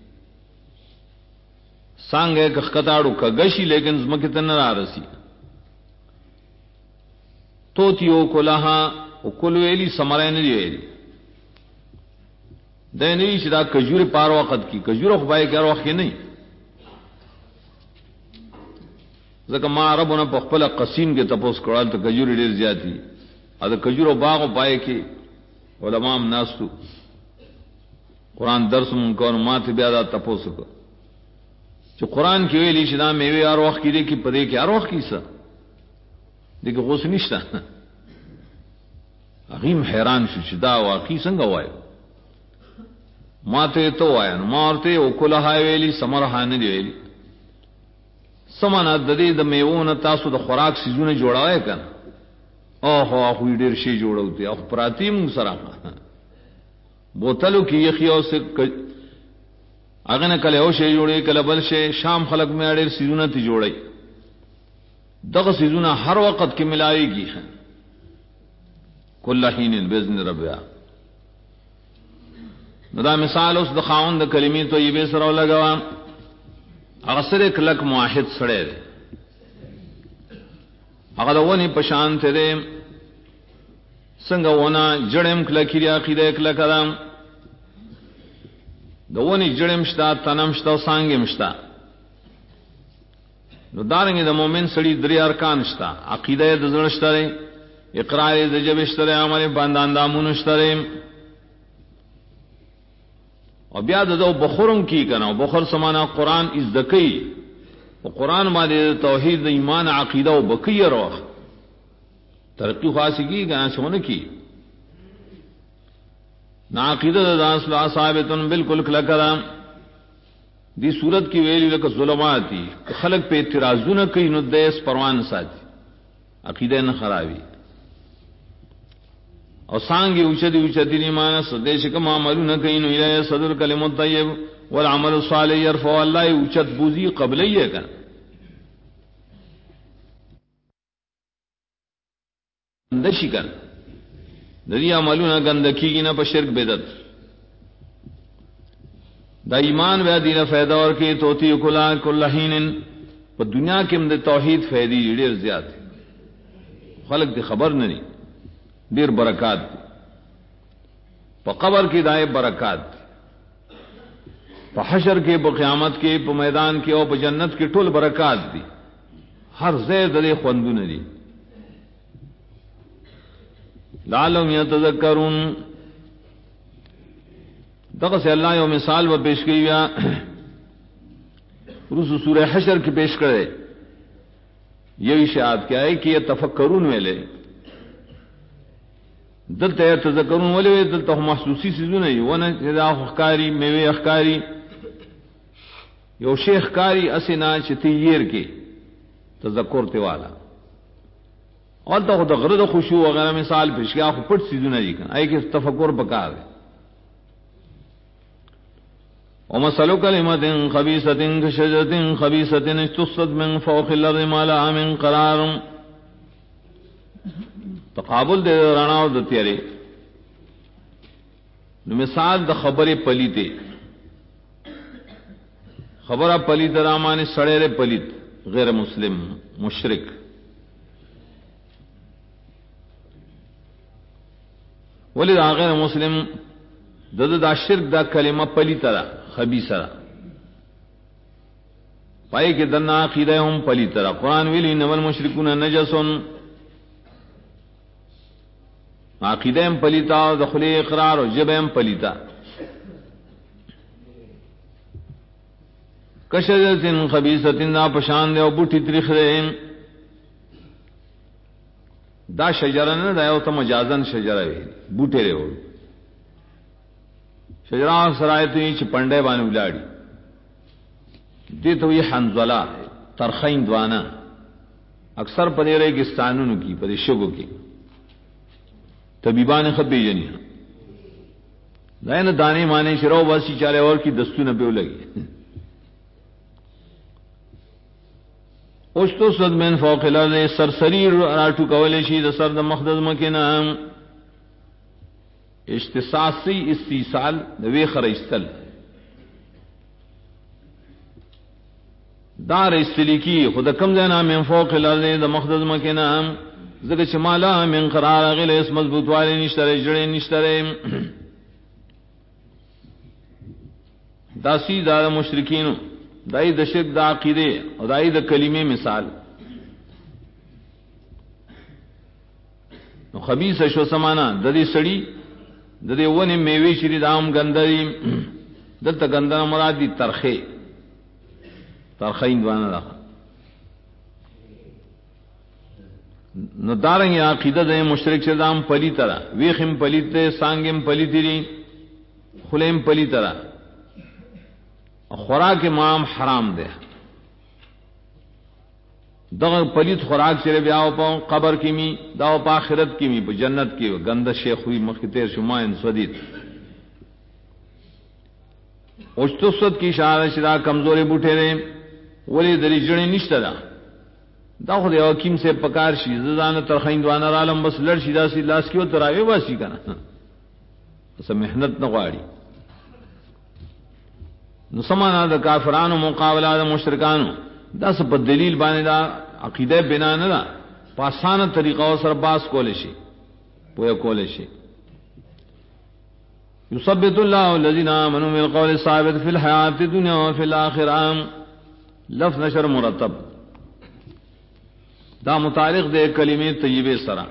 سانگ ایک کتاڑو کا گشی لیکن زمکت نہ رسی توتیو کلہا کل ویلی سمرائے ندی ویلی دے نوی چدا کجور پار وقت کی کجور خبائی کار وقت کی نہیں ذکر ما عربونا پخپل قسیم کے تپوس کرال تو کجوری دیر زیادی ادا کجورو باغ پائے کہ علماء ناسو قرآن درس من کو مات بیادا تپوس کو جو قرآن کی ویلی شدا میوے ہر وقت کی دے کی پدے کی ہر وقت کی سا دیکھ غوث نشتا عظیم حیران شو شدا واقعی سنگا وائے ماتے تو آیا مارتے او کلہا ویلی سمرہا ندی ویلی سمانا ددی د میوون تاسو د خوراک سیزونه جوړاوه کنه اوه خو ډیر شي جوړوته او پراتی مون سره بوتلو کې یخیو سے اغه نه کله او شی جوړي کله بل شی شام خلق مې ډیر سیزونه تی جوړي دغه سیزونه هر وخت کې ملایږي کله حين باذن ربها نو دا مثال اوس د خاوند د کلمې تو یې به سره لګوا اغسر کلک موحد سڑے دے اگر ونی پشان تے دے سنگ ونا جڑم کلکی دی عقیدہ کلک ادم دونی جڑم شتا تنم شتا سانگم شتا نو دارنگی دا مومن سڑی دری ارکان شتا عقیدہ دا زړه شتا دے اقرار دا جب شتا دے عمل باندان دامون شتا دے اور بیا دا بخورم کی کنا بخور سمانا قرآن از دکی و قرآن مانے توحید ایمان عقیدہ و بکی روح ترقی خاصی کی کنا چھونے کی نا عقیدہ دا اصلہ ثابتن بالکل کلکرام دی صورت کی ویلی لکا ظلماتی خلق پہ اعتراضو نہ کئی نو دیس پروان ساتھی عقیدہ نہ خرابی اور سانگی اوچتی نیمانس دیش کم عملو نہ کئی نو الہ صدر کلم الطیب والعمل الصالح یرفع اللہ اوچت بوزی قبلی ہے کن گندشی کن دری عملو نہ گندکی کی نہ پا شرک بدت دا ایمان بیا دینا فیدہ اور کی توتی کلا کل حین پا دنیا کم دے توحید فیدی دیر زیاد خلق دی خبر نہیں دیر برکات دی پا قبر کی دائے برکات دی پا حشر کے پا قیامت کے پا میدان کے اور پا جنت کے ٹول برکات دی ہر زید دے خوندو ندی لعلهم یتذکرون دغه سے اللہ یو مثال و پیش کی یا رسو سورہ حشر کی پیش کرے یہ اشاعت کیا ہے کہ یہ تفکرون ویلے دلتا یا تذکرون ویلے دلتا محسوسی سیزو نہیں ونہ جدا اخکاری میوے اخکاری یو شیخ کاری اسنا چتیر کے تذکر توالا اور تو خود غرد خوشو وغیرہ مثال پیش کیا خود پٹ سیزو نہیں کن آئے کہ تفکر بکار ہے ومثل كلمة خبيثة كشجرة خبيثة اجتثت من فوق الأرض ما لها من قرار تقابل دے رانا اور دتیارے مثال د خبر پلیتے خبر پلیت رامان سڑے پلیت غیر مسلم مشرک ولی دا غیر مسلم دا شرک دا کلمہ پلیت را خبیثہ پائے کہ دنا عقیدہ ہم پلیت را قرآن ویلی نول مشرکون نجسن عقیدہ ہم پلیتا دخل اقرار و جب ہم پلیتا کشجرت خبیثت دا پشان دے و بوٹی تریخ دے دا شجرہ نہ دا تا مجازن شجرہ وی بوٹے رہے ہو شجرہ سرائے تو یہ چپنڈے بانے الاڑی دی تو یہ حنزلہ ترخین دوانا اکثر پدیرے کی ستانون کی پدی شگو کی طبیبان خبی جنی دائن دانے مانے شروع باسی چارے اور کی دستو نہ پیو لگی اوشتو صد من فوق الارض سرسری راتو کولے شید سرد مخدد مکینا اشتصاصی استیصال دوی خرجتل دار استلی کی خود کم دینا من فوق الارض دا مخدد مکینا ذکر چمالا من قرار غیل اس مضبوط والی نشترے جڑے نشترے داسی دا مشرکین دائی دا شرک دا عقیدے اور دائی دا کلمے مثال خبیث شو سمانا ددی سڑی ددی ونی میوی شری دام گندری دلتا گندر مراد دی ترخے ترخین دوانا دا نو دارنگی عقیدہ دے مشرک شدام پلی ترا ویخم پلی تے سانگم پلی تیری خلیم پلی ترا خوراک امام حرام دے دغ پلیت خوراک چرے بیاو پا قبر کی می داو پا آخرت کی می پا جنت کی گند شیخ ہوئی مخیطیر شمائن سودید اوشتوست کی شاہد شدا کمزوری بوٹے رہے ولی دری جڑی نشتا دا دا خود یو حکیم سے پکار شی زدان ترخین دوانا رالم بس لڑ شی دا سی لاس کیو تراوی باسی کنا اسا محنت نغواری نو سمانا د کافرانو مقابله د مشرکانو دا څه په دلیل باندې دا عقیده بنا نه ده، په اسانه طریقه سره باس کول شي، پوهه کول شي. يثبت الله الذين آمنوا بالقول الثابت في الحياة الدنيا وفي الآخرة. لفظ نشر مرتب دا متعلق دے کلمے طیبے سرا.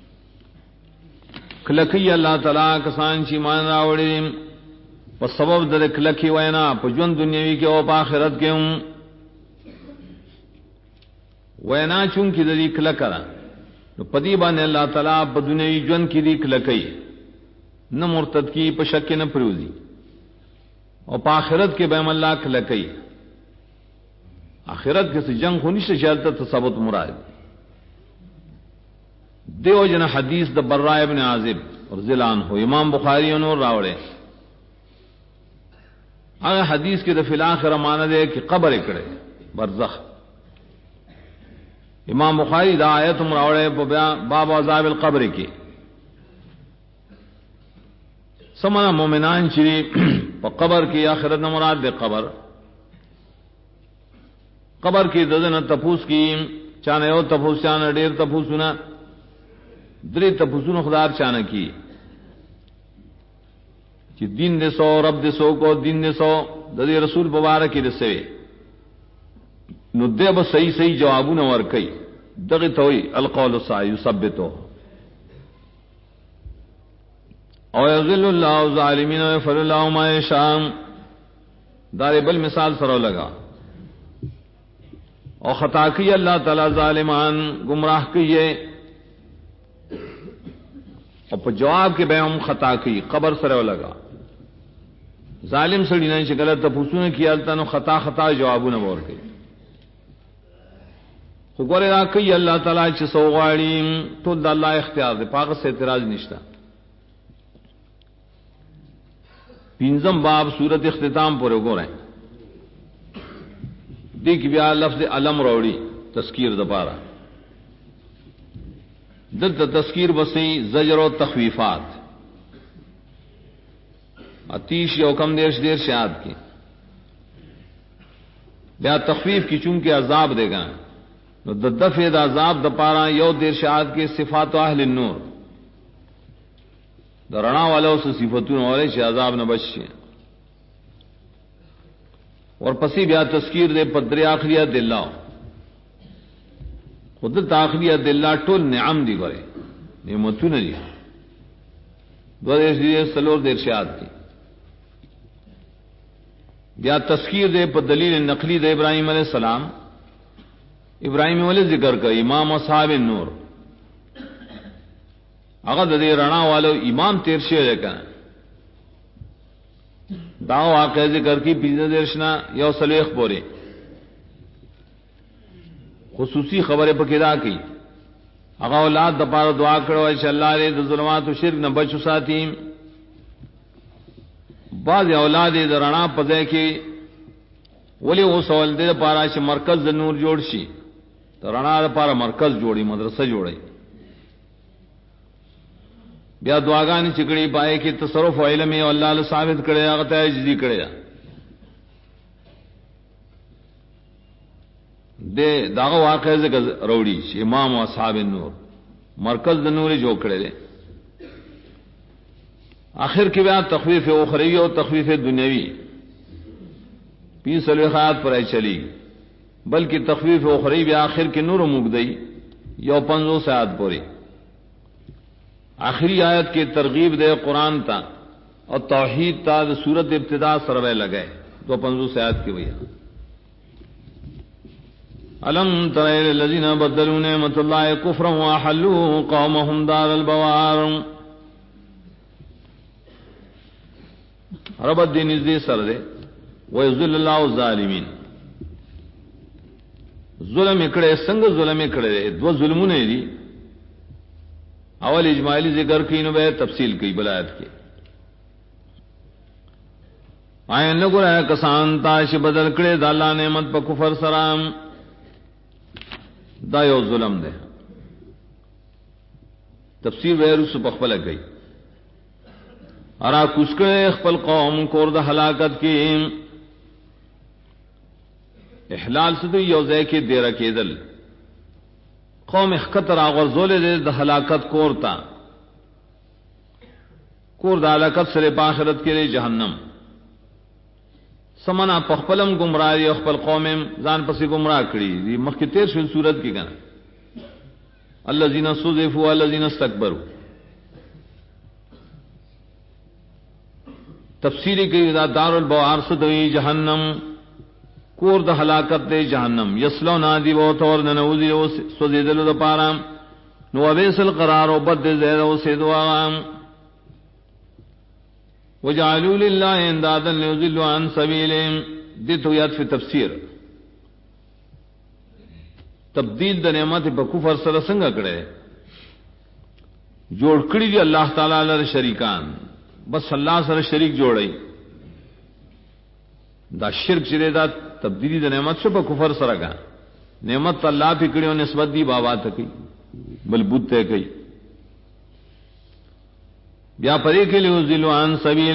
کلکی اللہ تعالی کسان چی مان راوڑی په سبب د کلکی وینا په ژوند دنیوي کې او په آخرت کې هم وینا چون کې د دې کلکره نو پدی باندې الله تعالی په دنیوي ژوند کې دې کلکی نہ مرتد کی په شک نه پروزی او په آخرت کې به الله کلکی. آخرت کې جنگ خو نشته چلته ثبوت مراد. دیو جن حدیث د براء ابن عازب رضی اللہ عنہ امام بخاری انور راوړي. هغه حدیث کې د فی الاخره معنی ده چې قبر کړي برزخ. امام بخاری دا آیت راوړي په باب عذاب القبر کې. سمنا مومنان چې په قبر کې آخرت نه مراد ده قبر. قبر کې دغه تپوس کې چانه یو تپوس چانه ډیر تپوسونه درې تپوسونه خدای چانه کی چې دین دې سو رب دې سو کو دین دې سو د دې رسول مبارک دې سوي نو دې به صحیح صحیح جوابونه ورکړي. دغه توي القول الصحيح يثبته او یذل الله الظالمین ويفعل الله ما یشاء. دار بل مثال سره لگا او خطا کی اللہ تعالی ظالمان گمراہ کیے اور په جواب کې به هم خطا کی قبر سره لگا. ظالم سړي نه چې غلط تفسونه کیالته نو خطا جوابونه ورکړي. خو ګوره دا کوي الله تعالی چې سوغاړي ټول د الله اختیار دی، پاغه سے اعتراض نشته. پنځم باب سورۃ اختتام پورې وګورئ. دې کې بیا لفظ علم راوړي تذکیر د پاره. دلته تذکیر بسې زجر او تخویفات اتیش یو کم دیر شاد کی بیا تخفیف کی چونکہ عذاب دے گا نو د دفع د عذاب د پاره یو دیر شاد کے صفات اهل النور درنا والو سے صفاتونه والے چې عذاب نه بچي. اور پسی بیا تذکیر دے پدری آخریہ دلہ خود تاخریہ دلہ ټول نعم دی گرے نعمتونه دي. دو دیر سلور دیر شاد کی بیا تذکیر دے پر دلیل نقلی دے ابراہیم علیہ السلام. ابراہیم علیہ ذکر کا امام اصحاب النور هغه د رڼا والو امام تیر شوی دی. دا واقع ذکر کی پیزا درشنا یو سلیخ پوری خصوصی خبره پکې دا کی هغه اولاد د پاره دعا کړو چې الله دې د ظلمات او شرک نه بچو ساتي. بعض اولاد دې رڼا پځای کې ولی او سوال دې لپاره چې مرکز د نور جوړ شي، رڼا لپاره مرکز جوړي، مدرسه جوړي. بیا دعاګانې چکړي پای کې تصرف او علم او الله له ثابت کړي هغه ته عجزي کړي. د داغه واقع ذکر وروړي چې امام او اصحاب النور مرکز د نور جوړ کړي. آخر کې بیا تخفیف اخروی او تخفیف دنیوی 20 الخات پر چلی، بلکہ تخفیف اخروی بیا آخر کې نور مقدئی یو 50 ساعت پوری. آخری آیت کے ترغیب دے قرآن تا اور توحید تا سورت ابتدا سروے لگے 250 آیت کی وجہ. الم تر الذین بدلوا نعمت اللہ کفرا واحلوا قومهم دار البوار. رب الدین از دے سر دے ویذل اللہ الظالمین. ظلم اکڑے سنگ ظلم اکڑے دو ظلمونه دي. اول اجمالی ذکر کی نو بے تفصیل کی بلایت کی. آئین لگو رہے کسان تاش بدل کڑے دا اللہ نعمت پا کفر سرام دا یو ظلم دے. تفسیر ویروس پخبل گئی ارا کسکڑے اخپل قوم کور دا حلاکت کی احلال سے تو یوزے کے دیر کېدل قوم خطر غرزول دے د ہلاکت کورتا کور د ہلاکت سره په آخرت کې جهنم سمنا پخپلم گمراهی او خپل قوم ځان پسې گمراه کړي دی مخکې تیر شو صورت کې کنه الذين استضعفوا والذين استكبروا تفسیری کې دا دار البوار سدوی جهنم کور د ہلاکت دے جہنم یسلو نادی و تور نوزی و سوزیدلو د پارام نو ویسل قرار و بد زید و سیدوام وجعلوا لله اندادا ليضلوا عن سبيلهم دته یاد فی تفسیر تبدیل د نعمت په کفر سره څنګه کړي جوړ کړی دی الله تعالی لپاره شریکان بس الله سره شریک جوړي دا شرک چې دا تبدیلی د نعمت شو په کفر سره کا نعمت الله په کړیو نسبت دی بابا ته کوي بل بوت ته کوي بیا پرې کې له ذلوان سبیل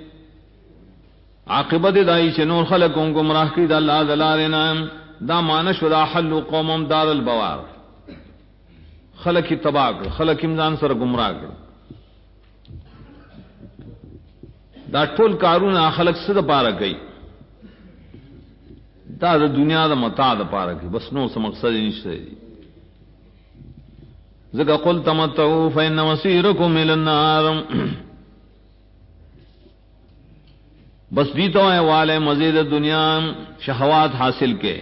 عاقبت دای چې نور خلقون گمراه کړي د الله دلارنا دا مانش ودا حل قومم دار البوار خلق کی تباہ کړ خلق امزان سره گمراه کړ دا ټول کارونه خلق سره پاره کوي دا د دنیا د متاع د پاره کې بس نو څه مقصد نشته زګه قل تمتعوا فإن مسيركم إلى النار بس دی تو ہے والے مزید دنیا شہوات حاصل کے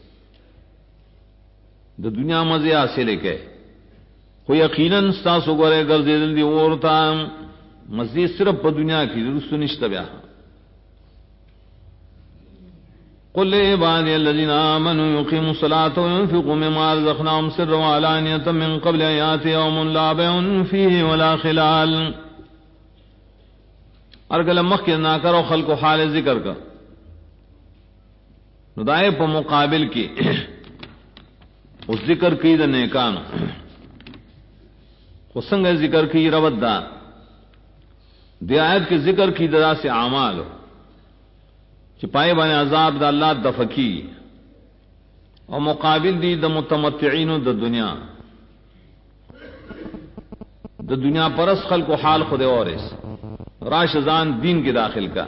د دنیا مزے حاصل کے خو یقیناً تاسو ګره ګرځیدل دی ورته مزید صرف په دنیا کې رسو نشته بیا قل لعبادي الذين آمنوا يقيموا الصلاة وينفقوا مما رزقناهم سرا وعلانية من قبل أن يأتي يوم لا بيع فيه ولا خلال ارگل مخ نہ کرو خلق و حال ذکر کا ندائے په مقابل کی اس ذکر کی د نیکان خو څنګه ذکر کی ربط دا دی آیت کے ذکر کی ددا سے اعمال چې پای باندې عذاب د الله دفقی او مقابل دی د متمتعين د دنیا پرس خلق و حال خود اورس راشدان دین کے داخل کا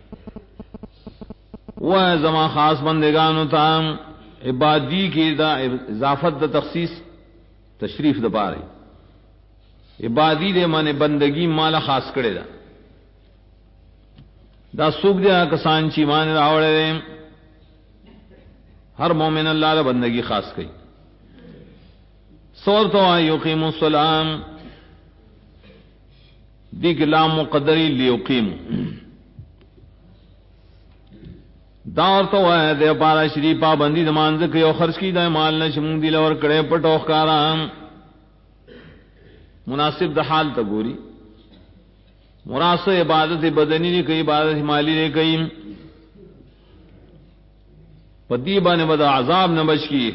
وہ زما خاص بندگانو تام عبادی کی دا اضافت د تخصیص تشریف د پاره عبادی دے معنی بندگی مالا خاص کړي دا سوق دیا کسان چې ایمان راوړل ہر مومن اللہ له بندگی خاص کړي سور تو یقیم الصلاه دی کلام مقدری لیقیم دار تو ہے دے پارا شریف پابندی دمانځ کوي او خرج کی د مال نشم دی لور کړه پټو ښکارام مناسب د حال ته ګوري مراسه عبادت بدنی نه کوي عبادت مالی نه کوي پدی باندې بد عذاب نه بچ کی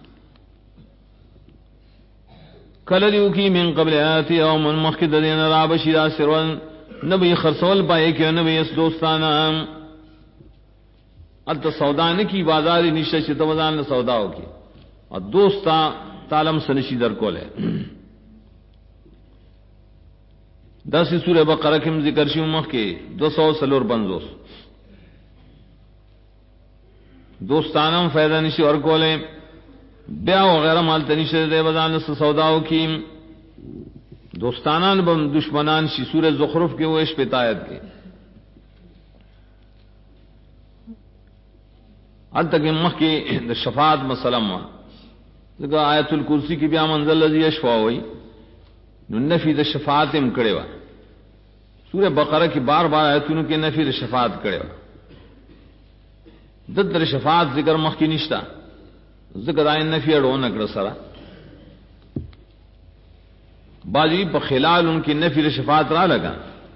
کلریو کی من قبل آتی یوم مخکد دین را بشیرا سرون نبی خرسول پائے کہ نبی اس دوستانہ الت سودان کی بازار نشہ شتوزان سوداو کی اور دوستا تالم سنشی در کول ہے 10 سورہ بقرہ کم ذکر شو مخ کے 250 دوستانم فائدہ نشی اور کولے بیا وغیرہ مال تنیشہ دے بزان سوداو کی دوستانان بم دشمنان شی سورہ زخرف کے ویش پتایت کے ال تک مخ کے شفاعت مسلم لگا آیت الکرسی کی بیا منزل الذی یشفع ہوئی نفی د شفاعت ام کړي وا سورہ بقرہ کی بار بار آیتونو کې نفی د شفاعت کړي وا د شفاعت ذکر مخ کی نشتا ذکر آئین نفی اڑو نکڑ سرا باجی پا خلال ان کی نفی شفاعت را لگا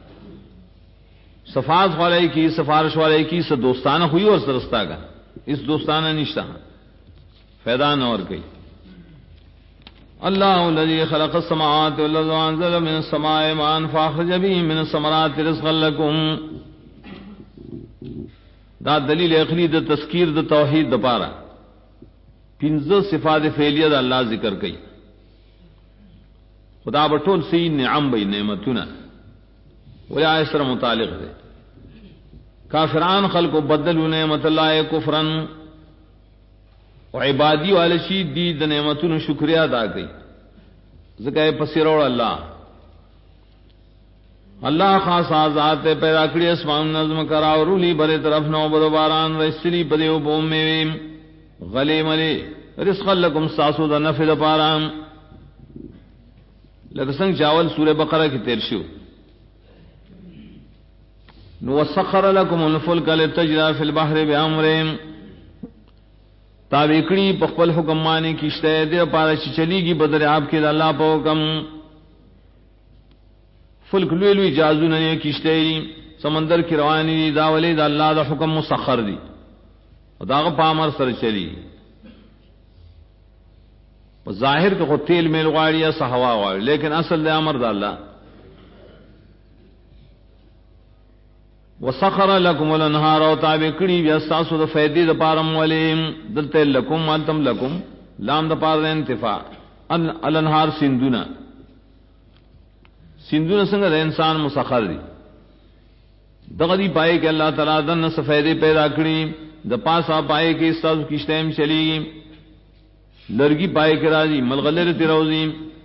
صفات والے کی سفارش والے کی سے دوستانہ ہوئی اور سرستا کا اس دوستانہ نشتا فیدان اور گئی اللہ الذی خلق السماوات والارض وانزل من السماء ماء فاخرج به من الثمرات رزقا لكم دا دلیل عقلی د تذکیر د توحید د پاره 15 صفات فعلیه د الله ذکر کړي. خدا بټول سی نعم به نعمتونه ولا اسر متعلق ده. کافران خلق بدلوا نعمت الله کفرا وعبادی والے شی دی د نعمتونو شکریا ادا کړي. زکه پسیرول اللہ خاص ذات پیدا کړی اسمان نظم کرا اورولی بره طرف نو بر باران رسلی پدیو بوم می غلی ملی رزق لکم ساسو د نفع د پارام لکه څنګه چاول سوره بقره کې تیر شو. نو وسخر لكم الفلك لتجري في البحر بأمره تابع کړي په خپل حکم باندې کیشته دې پاره چې چلیږي بدریاب کې د الله په حکم. فلک لوی لوی جازونه نه کیشته سمندر کې رواني دي دا ولې د الله د حکم مسخر دي او داغه په امر سره چلی. په ظاهر کې خو تیل میل غواړي یا صحوا غواړي لیکن اصل د امر د الله. وسخر لكم الانهار او تابع کړي بیا تاسو د فائدې د پارم ولیم دلته لکم انتم لکم لام د پار انتفاع الانهار سندونه څنګه د انسان مسخر دي دغه دی پای کې الله تعالی د نس فائدې پیدا کړي د پاسه پای کې تاسو کیشتیم چلی لرګي پای کې راځي ملغلره تیروزي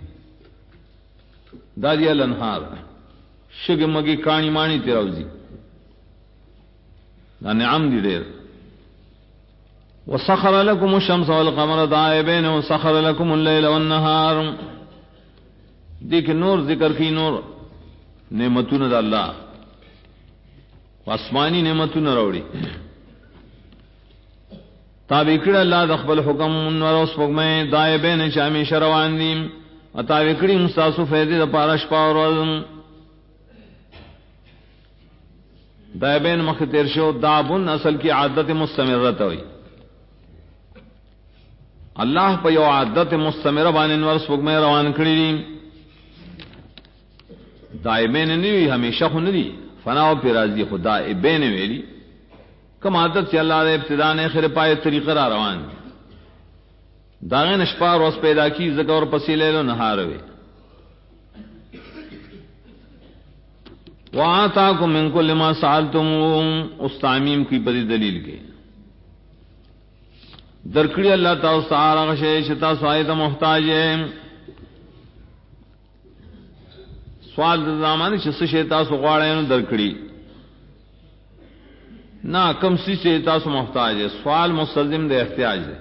دادی الانهار شګمګي کانی مانی تیروزي دا نعم دي ډېر. وسخر لكم الشمس والقمر دائبين وسخر لكم الليل والنهار دې کې نور ذکر کی نور نعمتونه د الله آسمانی نعمتونه راوړي تابع کړه الله د خپل حکم نور اوس پګمې دائبين چې همیشه روان دي او تابع کړي مستاسو فائدې د پارش پاور دائبین مختیر شو دابن اصل کی عادت مستمرت ہوئی اللہ پہ یو عادت مستمر بان انور سپگمے روان کړی دي دائبین نہیں ہوئی ہمیشہ خو ندی فنا و پی راضی خو دائبین ویلی کم عادت سے اللہ دے ابتدا نے خیر پائے طریقہ را روان داغین اشپار وس پیدا کی ذکر اور پسیلے لو نہار ہوئے وآتاکم من کل ما سألتموه اس تعمیم کی بڑی دلیل کے درکڑی اللہ تعالی سارا غشے شتا سوایت محتاج ہے سوال د زمانه چې څه شی تاسو غواړئ نو درکړي نه کم څه شی تاسو محتاج ہے سوال مستلزم د احتیاج ہے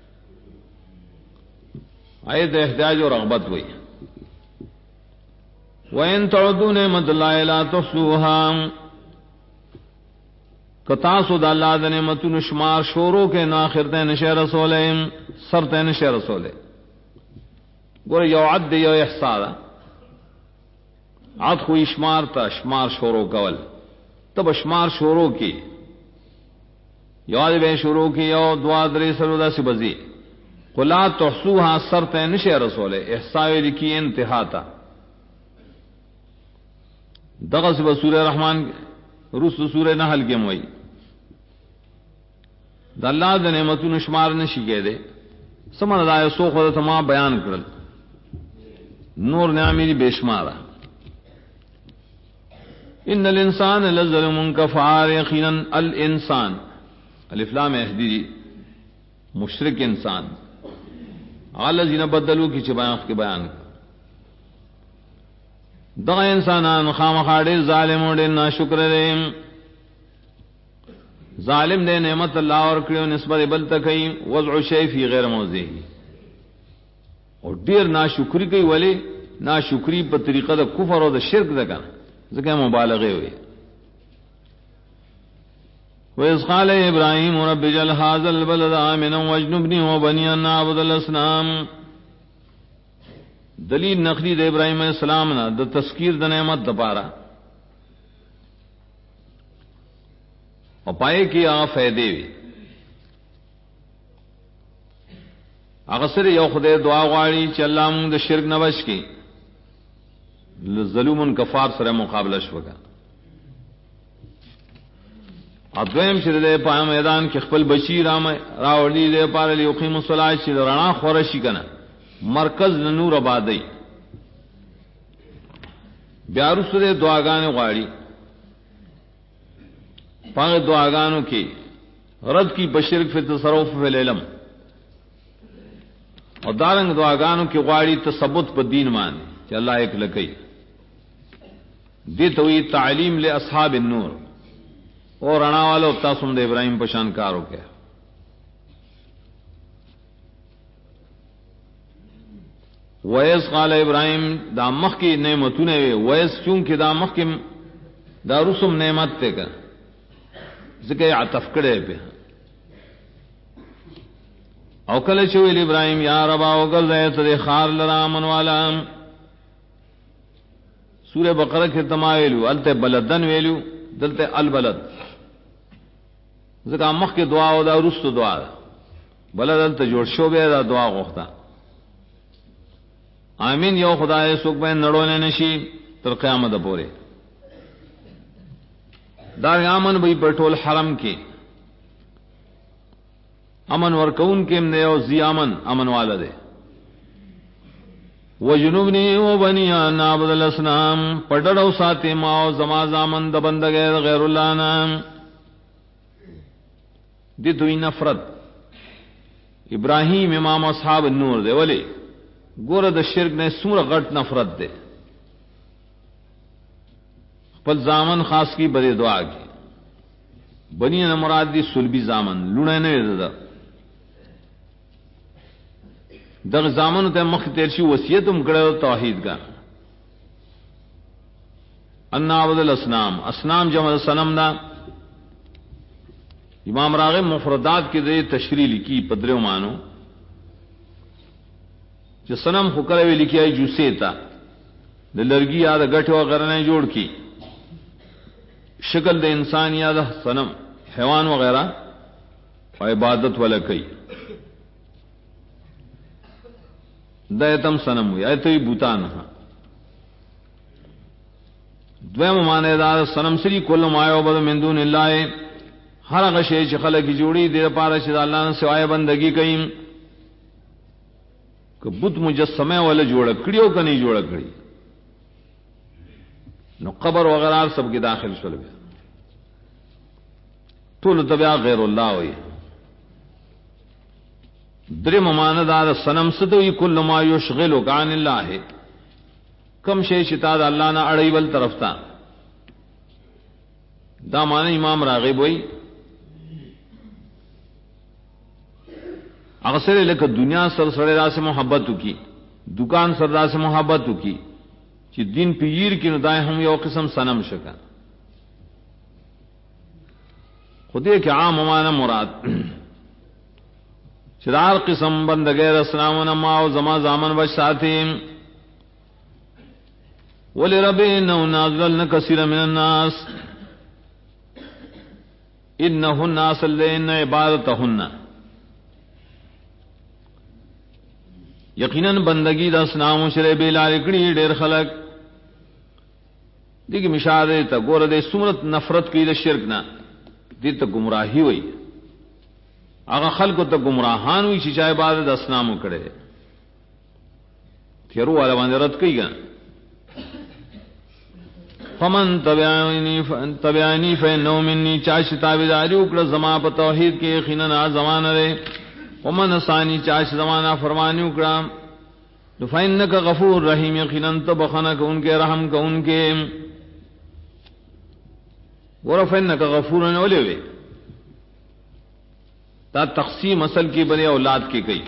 آئے د احتیاج اور رغبت ہوئی وَإِن تَعُدُّوا نِعْمَةَ اللَّهِ لَا تُحْصُوهَا کتاسو د الله د نعمتونو شمار شورو کې نو اخرته نشه رسوله سرته نشه رسوله ګور یو عد یو احصاء عد خو شمار تا شمار شورو کول تب شمار شورو کې یاد به شروع کې یو دوا درې سره داسې بزي قلا تحصوها سرته نشه رسوله احصاء لکی انتها تا دغه سبه سورہ رحمان روس سورہ نحل کې موي د الله د نعمتونو شمار نشي کېده سمره دا یو څو خو ته ما بیان کړل نور نعمتي بشمار ان الانسان لظلم كفار یقینا الانسان الف لام اهدی مشرک انسان الذين بدلوا کی بیان دغه انسانان خامخا ډېر ظالم او ډېر ناشکر دي ظالم دې نعمت الله اور کړو نسبت بل تکي وضع شی فی غیر موضعه او ډېر ناشکری کوي ولی ناشکری په طریقه د کفر او د شرک ده کنه ځکه مبالغه وي وَإِذْ قَالَ إِبْرَاهِيمُ رَبِّ اجْعَلْ هَٰذَا الْبَلَدَ آمِنًا وَاجْنُبْنِي وَبَنِيَ أَن نَّعْبُدَ الْأَصْنَامَ دلیل نقلی د ابراہیم علیہ السلام نه د تذکیر د نعمت د پاره او پای کې هغه فائدې وي هغه سره یو خدای دعا غواړي چې الله موږ د شرک نه بچ کړي ظلمون کفار سره مقابله شوګه اذویم چې د په میدان کې خپل بشیر راوړي د پاره لیقیم الصلاه چې رڼا خورشي کنه مرکز نور آبادی بیا رسله دعاګانې غواړي پاغه دعاګانو کې رد کی بشرک فی تصرف فی العلم او دارنګ دعاګانو کې غواړي تثبت په دین باندې چې الله یک لکې دې توي تعلیم له اصحاب النور اور رڼا والو تاسو د ابراهيم په شان کار وکړه ویس قال ابراهيم دا مخ کی نعمتونه ویس چون کې دا مخ کې دا رسم نعمت ته کا ځکه عطف کړي په او کله چې ویل ابراهيم یا رب او ګل ته خار لرا من والا سوره بقره کې تمایلو الته بلدن ویلو دلته البلد ځکه مخ کې دعا او دا رستو دعا بلدن ته جوړ شو به دا دعا غوښته امين یو خدای څوک به نړول نشي تر قیامت پورې دا امن به په ټول حرم کې امن ورکون کې نه او زی امن والده وجنوبني وبني ان عبد الاسلام پټړو ساتي ما او زما زامن د بندګي غیر الله نام دي دوی نفرت ابراهيم امام اصحاب النور دی ولی ګوره د شرک نه سوره غټ نفرت دی خپل زامن خاص کی بده دعا کی بنی نه مراد دي صلبی زامن لونه نه ده دغه زامنو ته مخ تیر شي وصیت هم کړو توحید کا ان عبد الاسلام اسنام جمع صنم دا امام راغب مفردات کې د تشریح لیکي پدریو مانو چې صنم خو کړه وی لیکي جوسه تا د لرګي یا د غټو غرنه جوړ کی شکل د انسان یا د صنم حیوان وغیرہ او عبادت ولا کوي دایتم صنم وی ایتوی بوتان دویم معنی دا صنم سری کل ما یعبد من دون الله هر هغه شی چې خلک جوړي د لپاره چې الله نه سوای بندگی کوي که بت مجسمه ولا جوړ کړیو کني جوړ کړی نو قبر وغیرہ سب کې داخل شول ټول تبع غیر الله وی درم ماندار صنم ستوی کل ما یشغلک عن الله کم شی شتا د الله نه اړی ول طرف تا دا معنی امام راغب وی اکثر لکه دنیا سره راس محبت کی دکان سره راس محبت کی چې دین پیر کې ندای هم یو قسم صنم شکا خدای کې عام معنی مراد چرار قسم بندگی رسنامنا ما او زما زامن بچ ساتیم ولی ربی انہو نازلن کثیر من الناس انہو الناس اللین عبادتہن یقیناً بندگی دا اسنامو شرع بیلال اکڑی دیر خلق دیکھ مشاہدے تا گورا دے سمرت نفرت کی دا شرکنا دی تا گمراہی ہوئی هغه خلکو ته گمراهان وي چې عبادت اسنامو کړي تیرو والا باندې رد کوي فمن تبعني فانه مني چاش تابعداري وکړه زما په توحید کې یقینا زمانه لري ومن ثاني چاش زمانہ فرمانی وکړه نو فإنك غفور رحیم یقینا تبخنا کوونکې رحم کوونکې ورفإنك غفور ولوي دا تقسیم اصل کی بنے اولاد کی گئی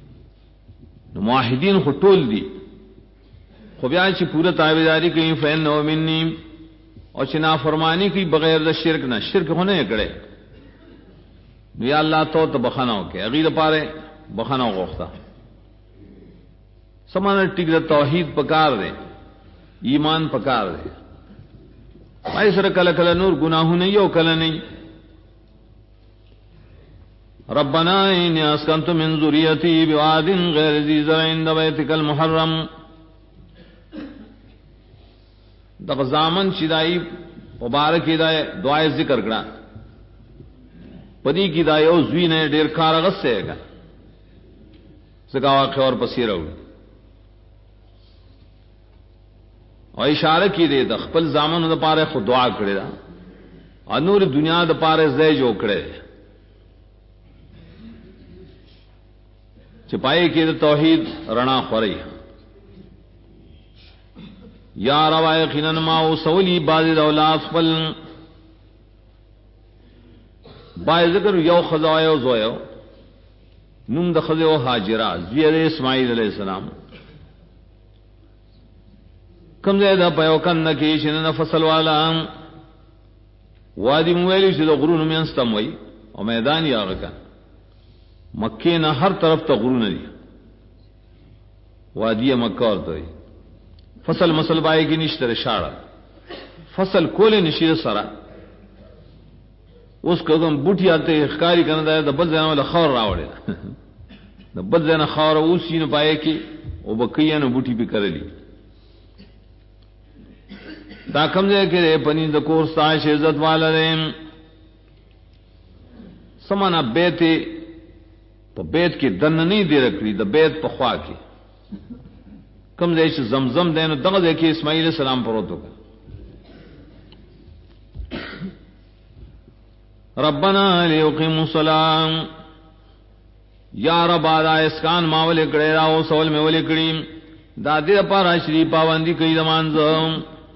موحدین خو ټول دي خو بیا چې پوره تابعداري کوي فین نو مني او چې نافرمانی کوي بغیر د شرک نه شرک هونه کړي نو یا الله تو بخناو کې غیر پاره بخناو غوښتا سمانه ټیک د توحید پکار دی ایمان پکار دی پای سره کله کله نور گناهونه یو کله نه ربنا إني أسكنت من ذريتي بواد غير ذي زرع عند بيتك المحرم دغه زامن چې دای مبارک دی دعای ذکر کړه پدی کی دا یو زوی نه ډیر کار غسهګا زګاوا خور پسیرو او اشاره کی دے د خپل زامن د پاره خو دعا کړی دا انور دنیا د پاره زې جو کړی چې پای کې د توحید رڼا خوري یا روای خنن ما او سولی باز د اولاد خپل بای ذکر یو خدای او زویو نوم د خدای او هاجرہ زوی اسماعیل علیہ السلام کم زیادہ پیو کن کی شنن فصل والا وادی مویلی چې د غرونو مینستم وای او میدان یې هغه کا مکه نه هر طرف ته غرونه دي وادی مکه ورته فصل مسل بای کی نشته شاړه فصل کول نشي سره اوس کوم بوټي آتے ښکاری کنه د بل ځای له خور راوړل د بل ځای نه خور اوسې نه پای کی او بکیا نه بوټي به کړلی دا کم ځای کې پنی د کور ساش عزت والرم سمانا بیت په بیت کې دن نه دی رکړي د بیت په خوا کې کم ځای چې زمزم دینو دغه ځای کې اسماعیل السلام پروتو ربنا ليقيموا الصلاه یا رب دا اسکان ماول کړه راو سوال مې ولې کړی دا دې لپاره شری پابندي کوي زمانځم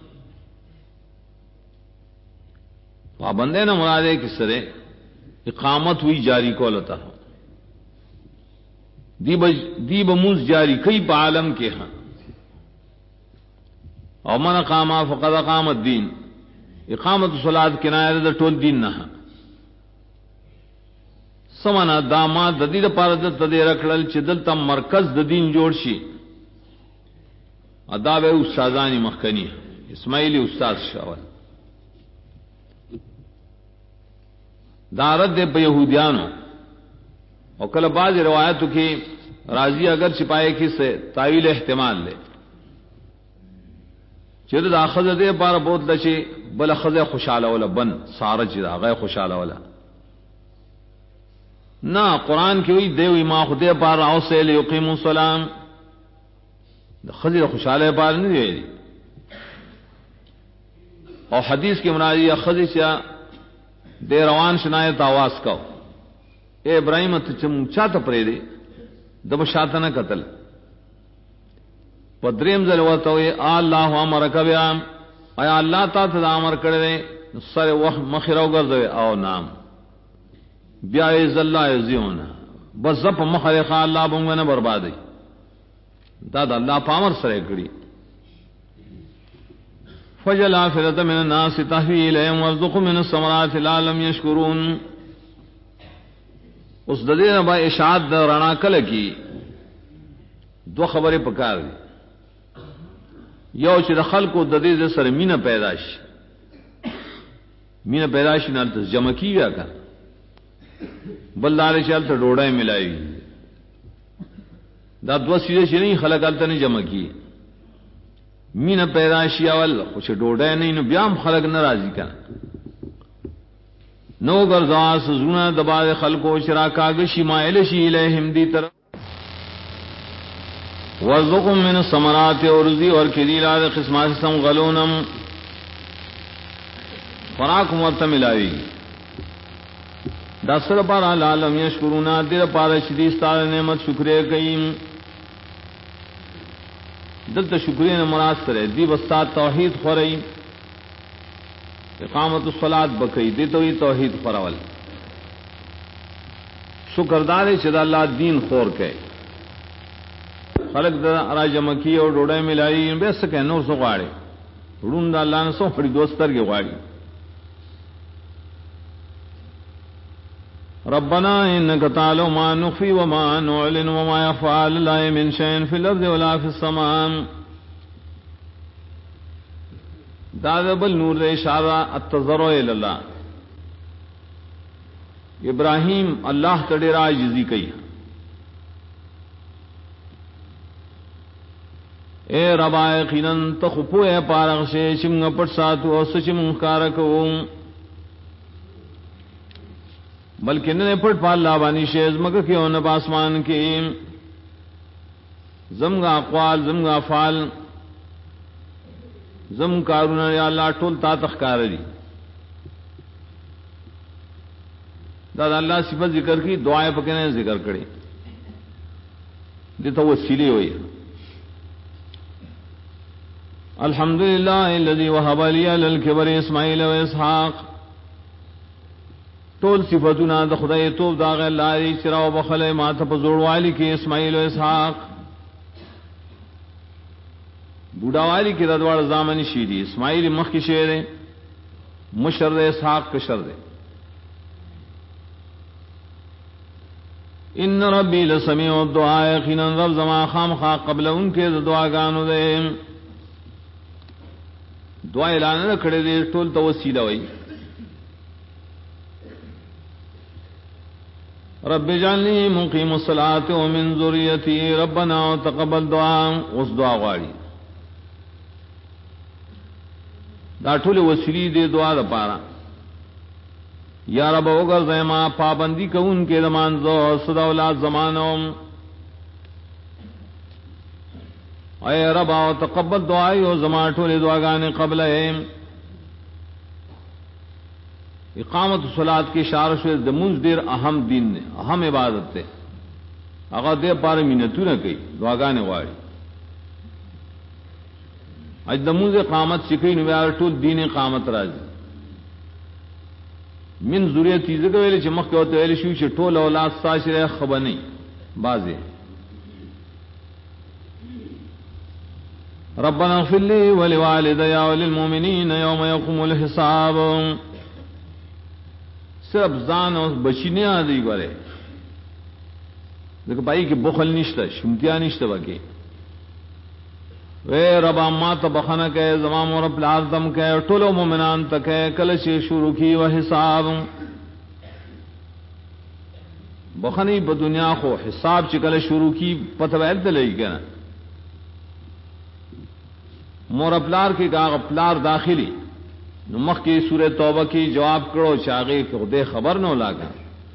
پابندے نہ مراد ہے کس طرح اقامت ہوئی جاری کولتا دی بموز جاری کئی پا عالم کے ہاں او من اقاما فقد اقام الدین اقامت صلاة کنایہ دا ټول دین نہ سمانا داماد دا دید پاردت دا دے رکھلل چی دلتا مرکز دا دین جوڑ شی اداب استازانی مخکنی اسماعیلی استاذ شاول دارت دے پہ یہودیانو اور کل بعض روایتوں کی راضی اگر چھپائے کی سے تعویل احتمال لے چیر دا خز دے پار بہت لچے بلا خز خوشحال اولا بن سارا چیزا غیر خوشحال اولا نہ قرآن کی ہوئی دے ہوئی ماں خدے پار راؤ سے لیقیم السلام خز خوشحال پار نہیں دے دی اور حدیث کی مناظی خز سے دے روان شنایت آواز کو اے ابراہیم چم چاته پرې دی دب شاتنه قتل پدریم زل وته الله امرک بیا ایا الله تا ته امر کړی سره وخت مخیرو ګرځوي او نام بیا ای الله یزیون بس زپ مخره خا الله بونګه بربادي دا د الله پامر سره کړی فجل آفرت من الناس تحوی الیہم وارزق من الثمرات لعلهم یشکرون اس ددین با اشاعت دا رانا کل کی دو خبریں پکار دی یو چې د خلکو د دې سره مینه پیدا شي نه تر جمع کیږي کا بلدار چل ته ډوډۍ ملایي دا دو سیده شي نه خلک الته نه جمع کی مینه پیدا شي اول خو چې ډوډۍ نه نو بیا هم خلک ناراضي کړه نو ګرځا سزونه د باز خلکو شراکاګ شي مایل شي الہم دی طرف وزقم من الثمرات ورزي اور کذیلا د قسمات سم غلونم فراق مرتملاوی دا سره پر العالم یشکرونا دیر پاره شدی ستاره نعمت شکرې کوي دلته شکرې نه مراد سره دی وستا توحید خوري اقامت الصلاۃ بکئی دی توحید خورول شکردار چې د الله دین خور کوي خلق د راجم کی او ډوډۍ ملایي به سکه نو سو غاړي ورون د الله نه سو خړي دوستر کې غاړي ربنا انك تعلم ما نخفي وما نعلن وما يفعل لا من شيء في الارض ولا في السماء دادب النور اشارہ التضرع الى الله ابراہیم اللہ تڑے عاجزی کئی اے ربا یقینا تخپو اے پارغ سے چمغ پٹ ساتو او سچ منکار کو بلکہ نے پٹ پال لا بانی شیز مگر کیوں نہ آسمان کی زمگا اقوال زمگا افعال زم کارونه یا الله ټول تا تخکار دي دا الله صفات ذکر کی دعائیں پکنے ذکر کړي دي ته وسیله وي الحمدللہ الذي وهب لي على الكبر اسماعيل واسحاق ټول صفاتونه د خدای توب دا غ الله چراو بخله ماته په زوړوالی کې اسماعیل او اسحاق بوډاوالی کې د دوړ زامن شي دي اسماعیل مخ کې شعر مشر اسحاق کشر دے ان ربی لسمیع الدعاء یقینا رب زما خام خا قبل ان کے دعاګانو دے دعا اعلان کړي دي ټول توسیله وای رب اجعلنی مقیم الصلاة ومن ذریتی ربنا تقبل دعا اس دعا غواړي دا ټول وسیلې دې دعا لپاره یا رب وګرځې ما پابندی کوون کې دمانځو صدا اولاد زمانوم اے رب تقبل دعای او زما ټول دعاګانې قبل اقامت الصلاۃ کی اشارہ شو د منځ ډیر اهم دین نه اهم عبادت ده هغه دې پاره مينتونه کوي دعاګانې غواړي اج د منځ اقامت شکې نو یار ټول دین اقامت راځي من ذریتی زګ ویل چې مخ کې وته ویل شو چې ټول اولاد ساشره خبر نه بازه ربنا اغفر لي ولوالدي وللمؤمنين يوم يقوم الحساب صرف ځان او بچی نه دی غره دغه پای کې بخل نشته شمتیا نشته وکي وے رب ما ته بخنه کې زمام رب العالم کې ټول مومنان ته کله شي شروع کی و حساب بخنی په دنیا خو حساب چې کله شروع کی پته ولته لګی کنه مور پلار کې کا پلار داخلي نو مخ کی سورہ توبہ کی جواب کرو چاغے کہ خدای خبر نہ لاگا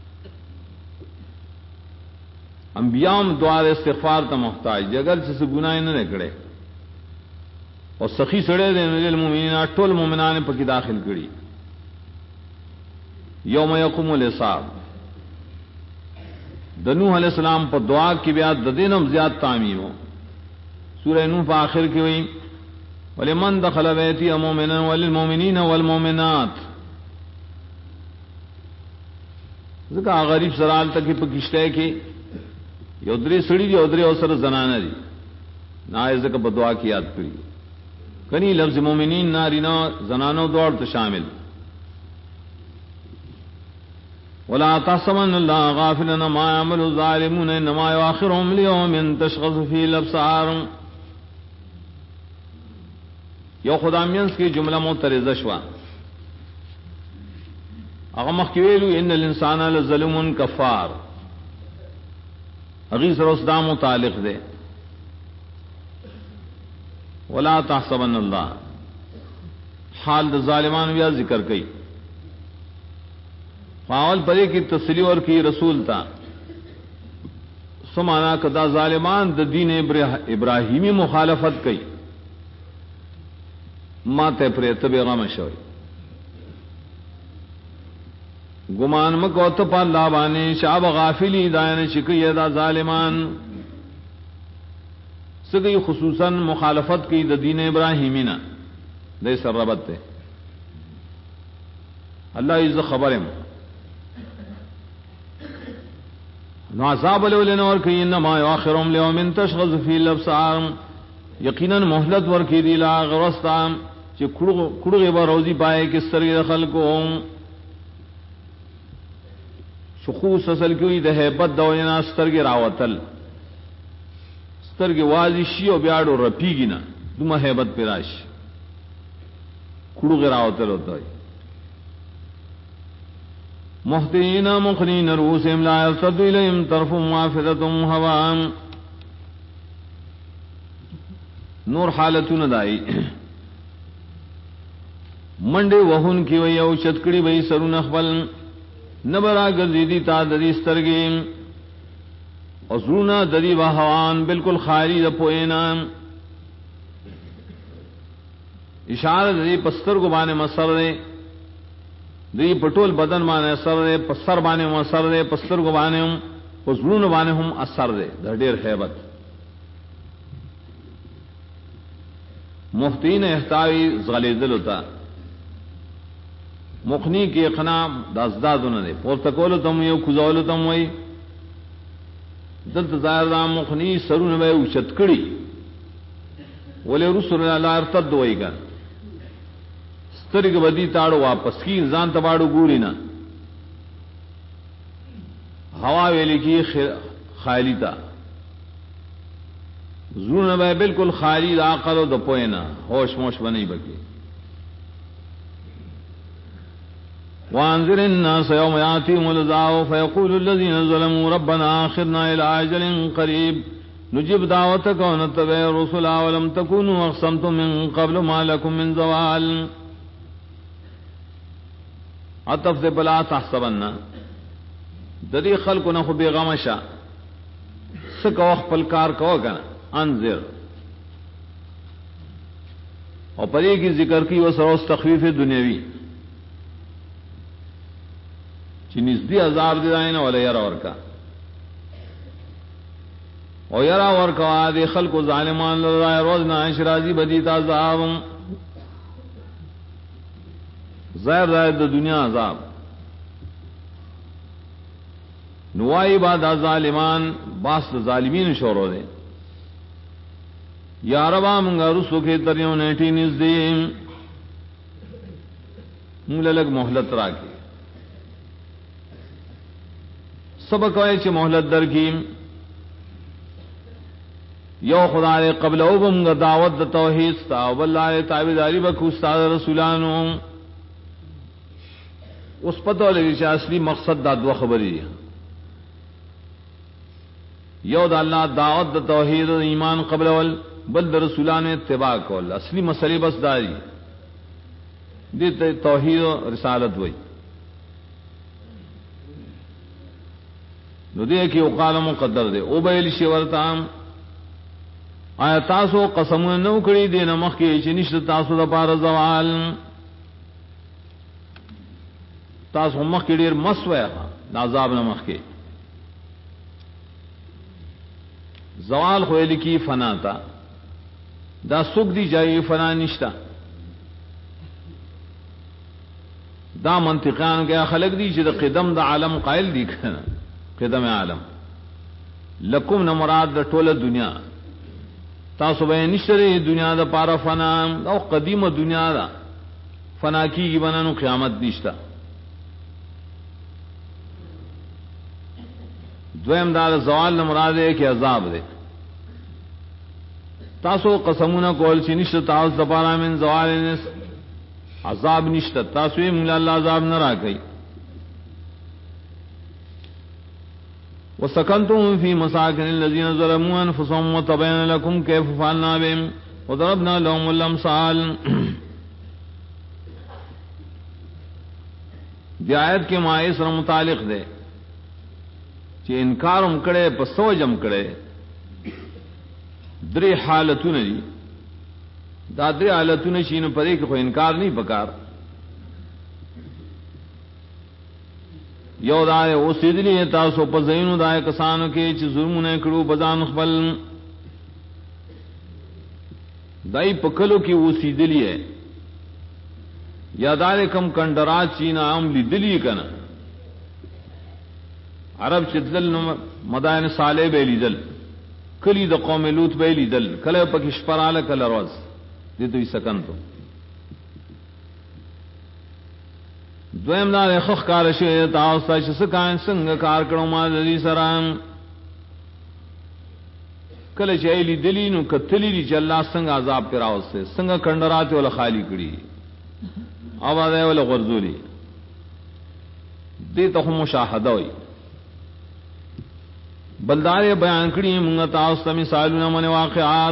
انبیاء دعا استغفار ته محتاج جگل سے گناہ نہ نکړي اور سخی سڑے دے المؤمنین ټول مومنان پکې داخل کړي یوم یقوم الحساب د نوح علیہ السلام په دعا کې بیا د دینم زیات تعمیم سورہ نوح په آخر کې وایي ولمن دخل بیتی مؤمنا وللمؤمنین والمؤمنات ځکه غریب سرال تک په کشته کې یو درې سړي دی او درې اوسره زنانه دي نه ځکه په دعا کې یاد کړی کني لفظ مؤمنین نارینا زنانو دوړ ته شامل ولا تحسبن الله غافلا ما يعمل الظالمون انما يؤخرهم ليوم تشخص فيه الابصار یو خدامینس کی جملہ معترضه شوا هغه مخکې ویلو ان الانسان لظلوم کفار هغه سره اوس دا متعلق ده ولا تحسبن الله حال د ظالمان بیا ذکر کړي فاول پرې کی تسلی اور کی رسول تا سمانا کدا ظالمان د دین ابراهیمی مخالفت کړي ما ته پرې ته بیغام شوی ګمان مکو ته په الله باندې شاب غافلی داینه شکی دا ظالمان سګي خصوصا مخالفت کی د دین ابراهیمی نه د سربت ته الله عز خبرم نو عذاب ولن اور کی انما یاخرهم لیوم تشخص فی الابصار یقینا مهلت ور کی دی لا غرستان چې کړه به روزي پائے کې سترګې خلکو شخوص اصل کوي د hebat د وینا سترګې راوتل سترګې واځي شي او بیاړو رپیږي نه دومره hebat پیراش کړه راوتل وته محتینا مخنین رؤوسهم لا يرتد اليهم طرفهم وافدتهم هوا نور حالتونه دای منډه وهون کی وی او چتکړی وی سرونه خپل نبرا گردیدی تا ددی سترگی وزرونا ددی بہوان بالکل خالی د پوینا اشارہ ددی پستر کو بانے مسر دے دی پٹول بدن بانے اثر دے پسر بانے مسر دے پستر کو بانے ہم وزرون بانے ہم اثر دے د ډیر hebat مفتین احتاوی زغلیدل ہوتا مخنی کی اقنام دازدادونه دي پورته کول تم یو کوزول تم وای دلته ظاهر دا مخنی سرونه به اوچت کړي ولې رسول الله ارتد وای ګان سترګ بدی تاړو واپس کی ځان تباړو ګوري نه هوا ویلې کی خالی تا زونه به بالکل خالی د عقل او د پوینا ہوش موش بنئ بکی وانذر الناس يوم ياتيهم العذاب فيقول الذين ظلموا ربنا آخرنا إلى أجل قريب نجب دعوتك ونتبع الرسل ولم تكونوا أقسمتم من قبل ما لكم من زوال عطف دے بلا تحسبن ددی خلق نہ خو بیغمشا سکو خپل کار کو کنا انذر اور پری کی ذکر کی وہ سروس تخفیف دنیاوی نزدی عذاب دی دائنا ولا یرا ورکا او یرا ورکا دی خلق و ظالمان لرائے روزنا انشرازی بدیتا عذاب ظاہر رائد دنیا عذاب نوائی بعد ظالمان باس ظالمین شورو دے یا ربا منگا رسو کے تریوں نیٹی نزدی موللگ محلت راکی سبق وای چې مهلت درکیم یو خدای قبل او بم دعوت د توحید ستا او بلای تابعداری وکړو استاد رسولانو اوس پته لګی چې اصلي مقصد دا دوه خبرې دي یو د الله دعوت د توحید او ایمان قبل ول بل د رسولانو اتباع کول اصلي مسلې بس داري دې توحید او رسالت وای نو دې کې او قال مقدر دے او بیل شی ورتام آیا تاسو قسم نو کړی دې نمخ کې چې نشته تاسو د پاره زوال تاسو مخ کې ډیر مسوي عذاب نمخ کې زوال خو لکی فنا تا دا سوق دی جای فنا نشتا دا منطقان کې خلق دی چې د قدم د عالم قائل دي کنه قدم عالم لکم نہ مراد د ټوله دنیا تاسو به نشره دنیا د پاره فنا او قدیمه دنیا دا فنا کیږي بنانو قیامت نشتا دویم دا زوال نہ مراد ہے کہ عذاب دے تاسو قسمونه کول چې نشته تاسو د پاره من زوال عذاب نشته تاسو یې مولا الله عذاب نه راکړي وسكنتم في مساكن الذين ظلموا انفسهم وتبين لكم كيف فعلنا بهم وضربنا لهم الامثال دی آیت کے معنی سره متعلق دے چې انکار هم کړي په سوجم کړي درې حالتونه دي دا درې حالتونه شي نو پرې کې خو انکار نه پکار یو دا او سیدلی تاسو په زینو دا کسانو کې چې ظلمونه کړو بزان خپل دای په کلو کې و سیدلی ہے یادار کم کندرات چینا عام لیدلی کنه عرب چدل نو مدائن صالح به لیدل کلی د قوم لوط به لیدل کله په کې شپراله کله روز دې دوی سکنتو دویم دا خخ کار شي تاسو چې سکان څنګه کار کړو ما دې سره کله چې ایلی دلی نو کتلی چې الله څنګه عذاب پر راوسته څنګه کندرات ول خالی کړي اواز ول غرزولی دې ته مشاهده وي بلدار بیان کړي موږ تاسو ته مثالونه من واقعات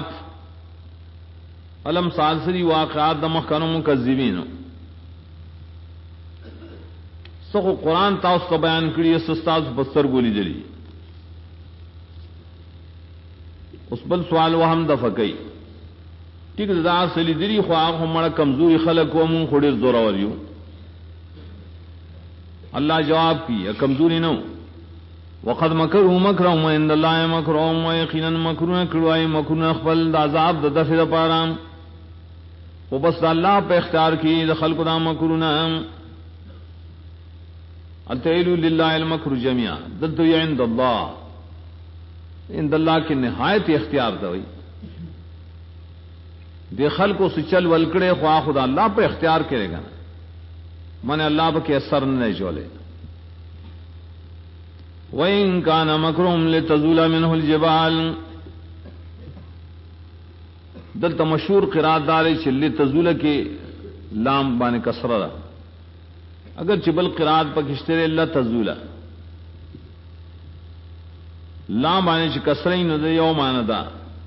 علم سالسری واقعات د مخکنو مکذبین سخو قرآن تاسو ته بیان کړی استاد بستر ګولې دي. اوس بل سوال وهم د فقې ټیک دا اصلي دي خو هغه مړه کمزوري خلک ومون خو ډېر زور وریو. الله جواب کی کمزوری نو وقد مکروا مکرهم وعند الله مکرهم ويقينا مکرونه کړوای مکرونه خپل د عذاب د دفع لپاره او بس الله په اختیار کې د خلقو د مکرونه اتیلو لله المکر جميعا دلته عند الله عند الله کې نهایت اختیار دی. د خلقو سے چل ولکڑے خواہ خدا اللہ پہ اختیار کرے گا من اللہ پہ کے اثر نہیں جولے. وَإِن كَانَ مَكْرُهُمْ لِتَزُولَ مِنْهُ الْجِبَالُ دلتا مشہور قرات دارے چلی تزول کے لام بانے کسر دا اگر چبل قرات پا کشتر اللہ تزول لام بانے چی کسرین دا یو مانا دا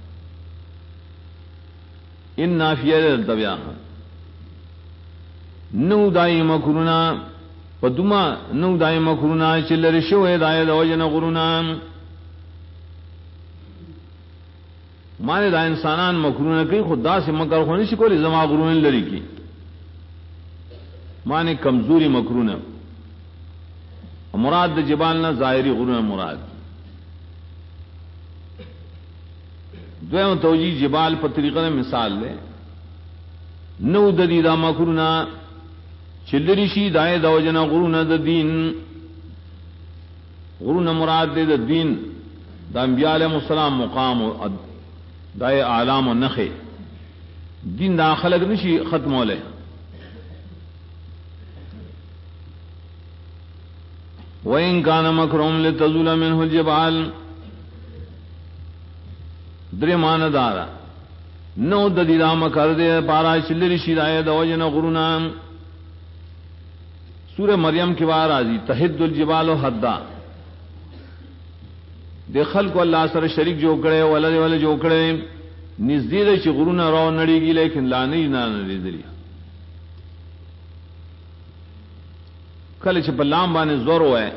ان نافیہ دلتا بیا نو دائی مکرونا پدوما نو دائی مکرونا چل رشو ہے دائی دا وجن غرونا مانے دا انسانان مکرونا کی خدا سے مکر خونی سی کولی زما غرونا لری کی مانے کمزوری مکرونا مراد دا جبالنا ظاہری غرونا مراد دویم توجیہ جبال پر طریقہ مثال لے نو ددی دا مکرونا چلری شی دائے دا وجنا غرونا دا دین غرونا مراد دے دا دین دا انبیاء علیہ السلام مقام دائے اعلام و نخے دین دا خلق نشی ختم ہو لے. وَإِن كَانَ مَكْرُهُمْ لِتَزُولَ مِنْهُ الْجِبَالُ درے مان دارا نو ددی دا مکر دے پارا چلری شی دائے دا وجنا غرونا سورہ مریم کی بار آزی تحد الجبال حدا دے خلق اللہ سر شریک جو کرے ولد ولد جو کرے نزدید چی غرونا رو نڑی گی لیکن لانی نا نڑی دلی کل چی پلام بانے زور ہوئے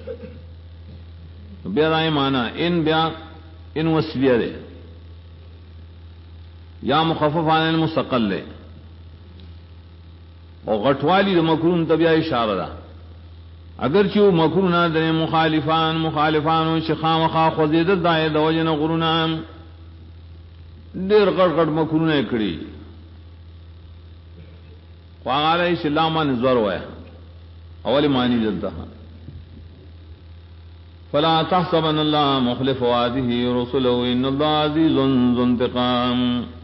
بیا دائیں مانا ان بیا ان وسیلہ دے یا مخفف عن المستقل لے اور غٹوالی دا مکرون تبیا اشارہ دا اگرچہ مکرون دنے مخالفان شخام خا خوزیدت دائے دا وجن غرونا دیر غٹ غٹ مکرون اکڑی خواہ علیہ السلام نزور ہوئے اولی معنی دلتا فلا تحسبن اللہ مخلف وعده رسله ان اللہ عزیز ذو انتقام.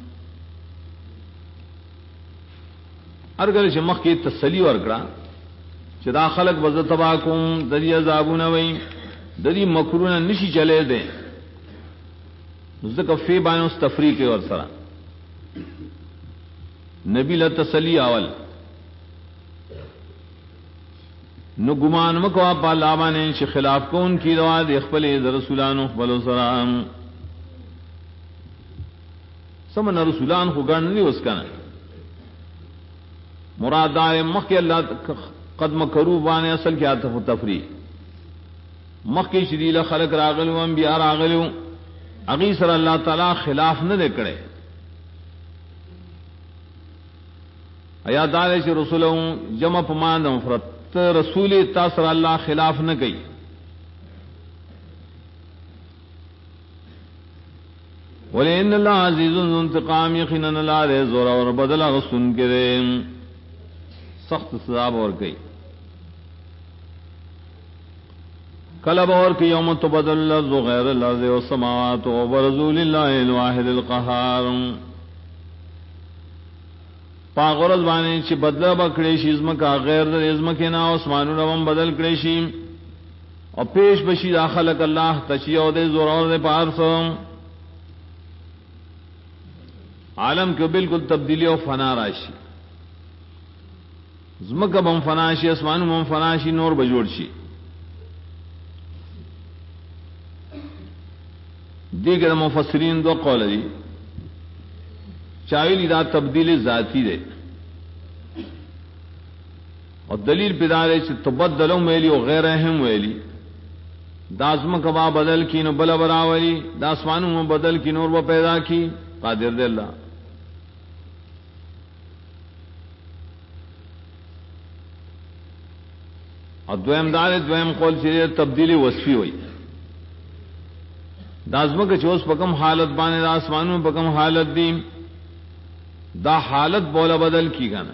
ارگر مخ کی تسلی ورکڑا چدا خلق بز تباکم دری عذابون وی دری مکرون نشی چلے دیں ذکر فی بانو تفریق اور سرا نبی لا تسلی اول نو گمان مکوا پا لابانے چھ خلاف کون کی روا دے اخبل رسولان اخبل سرام سمن رسولان خو گرن نہیں اس کا نا مراد آئے مخ کے اللہ قدم کرو بانے اصل کیا تفریح مخ کے شدیل خلق راغلو انبیاء راغلو اگی سر اللہ تعالی خلاف نہ دے کرے آیات آلے چھ رسولوں جمع پمان مفرد رسول تاثر اللہ خلاف نہ گئی وَلِئِنَّ اللَّهَ عَزِيزٌ ذُو انتقام یقیناً اللہ دے زورا اور بدلا غصن کے دے سخت سزا اور گئی کلب اور کی یوم تبدل الارض غیر الارض والسماوات وبرزوا للہ الواحد القہار پاغرز بانے چی بدل بکڑے شی ازم کا غیر در ازم کے نا اسمانو روم بدل کڑے شی اور پیش بشی داخلق اللہ تشیع دے زور اور دے پارسم عالم کے بالکل تبدیلی و فنا راشی زمکہ بم فناشی اسمانو بم فناشی نور بجوڑ شی دیگر مفسرین دو قول دی چاویلی دا تبدیل ذاتی دے اور دلیل پیدارے سے تبدلوں ویلی اور غیر اہم ویلی داسم کبا بدل کی نو بلا براولی داسمانوں میں بدل کی نور و پیدا کی قادر دے اللہ. اور دویم دار دویم قول سے تبدیلی وصفی ہوئی دازم کے چوس پکم حالت بانے دا آسمانوں پکم حالت دی دا حالت بولا بدل کی گانا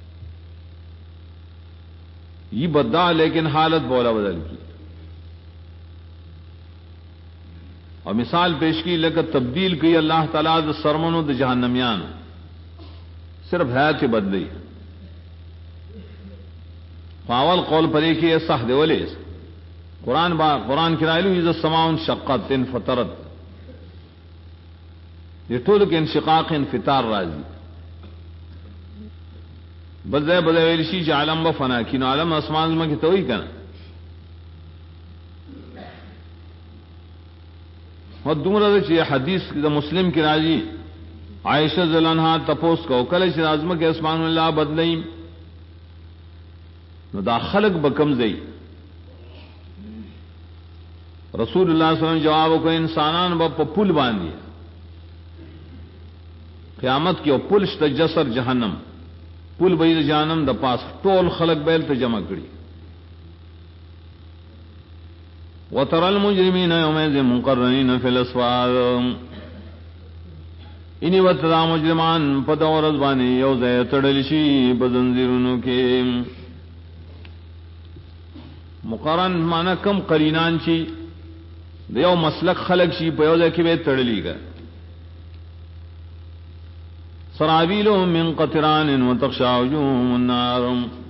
یہ بدا لیکن حالت بولا بدل کی. اور مثال پیش کی لکہ تبدیل کی اللہ تعالیٰ دا سرمنو دا جہنمیان صرف حیات بدلی فاول قول پر ایک ہی صح دے ولی قرآن کرائلو اذا السماء انشقت انفطرت یہ ٹول کے انشقاق انفطار راضی بدے بدے ویلشی چ عالم و فنا کی عالم اسمان میں کی توئی کنا اور دومره چې حدیث د مسلم کی راضی عائشہ رضی اللہ عنہا تپوس کو کله چې اعظم کے اسمان اللہ بدلئی نو دا خلق بکم زئی رسول اللہ صلی اللہ علیہ وسلم جواب کو انسانان په پل باندې قیامت کې او پل شت جسر جہنم پل به جہنم د پاس ټول خلق بیل ته جمع کړي وترى المجرمين يومئذ مقرنين في الأصفاد اني وترى مجرمان په دور ځبانی یو ځای تړل شي بزنجیرونو کې مقرن معنا کم قرینان شي د یو مسلک خلق شي په یو ځای کې به تړلېږي سرابيلهم من قطران وتغشى وجوههم النار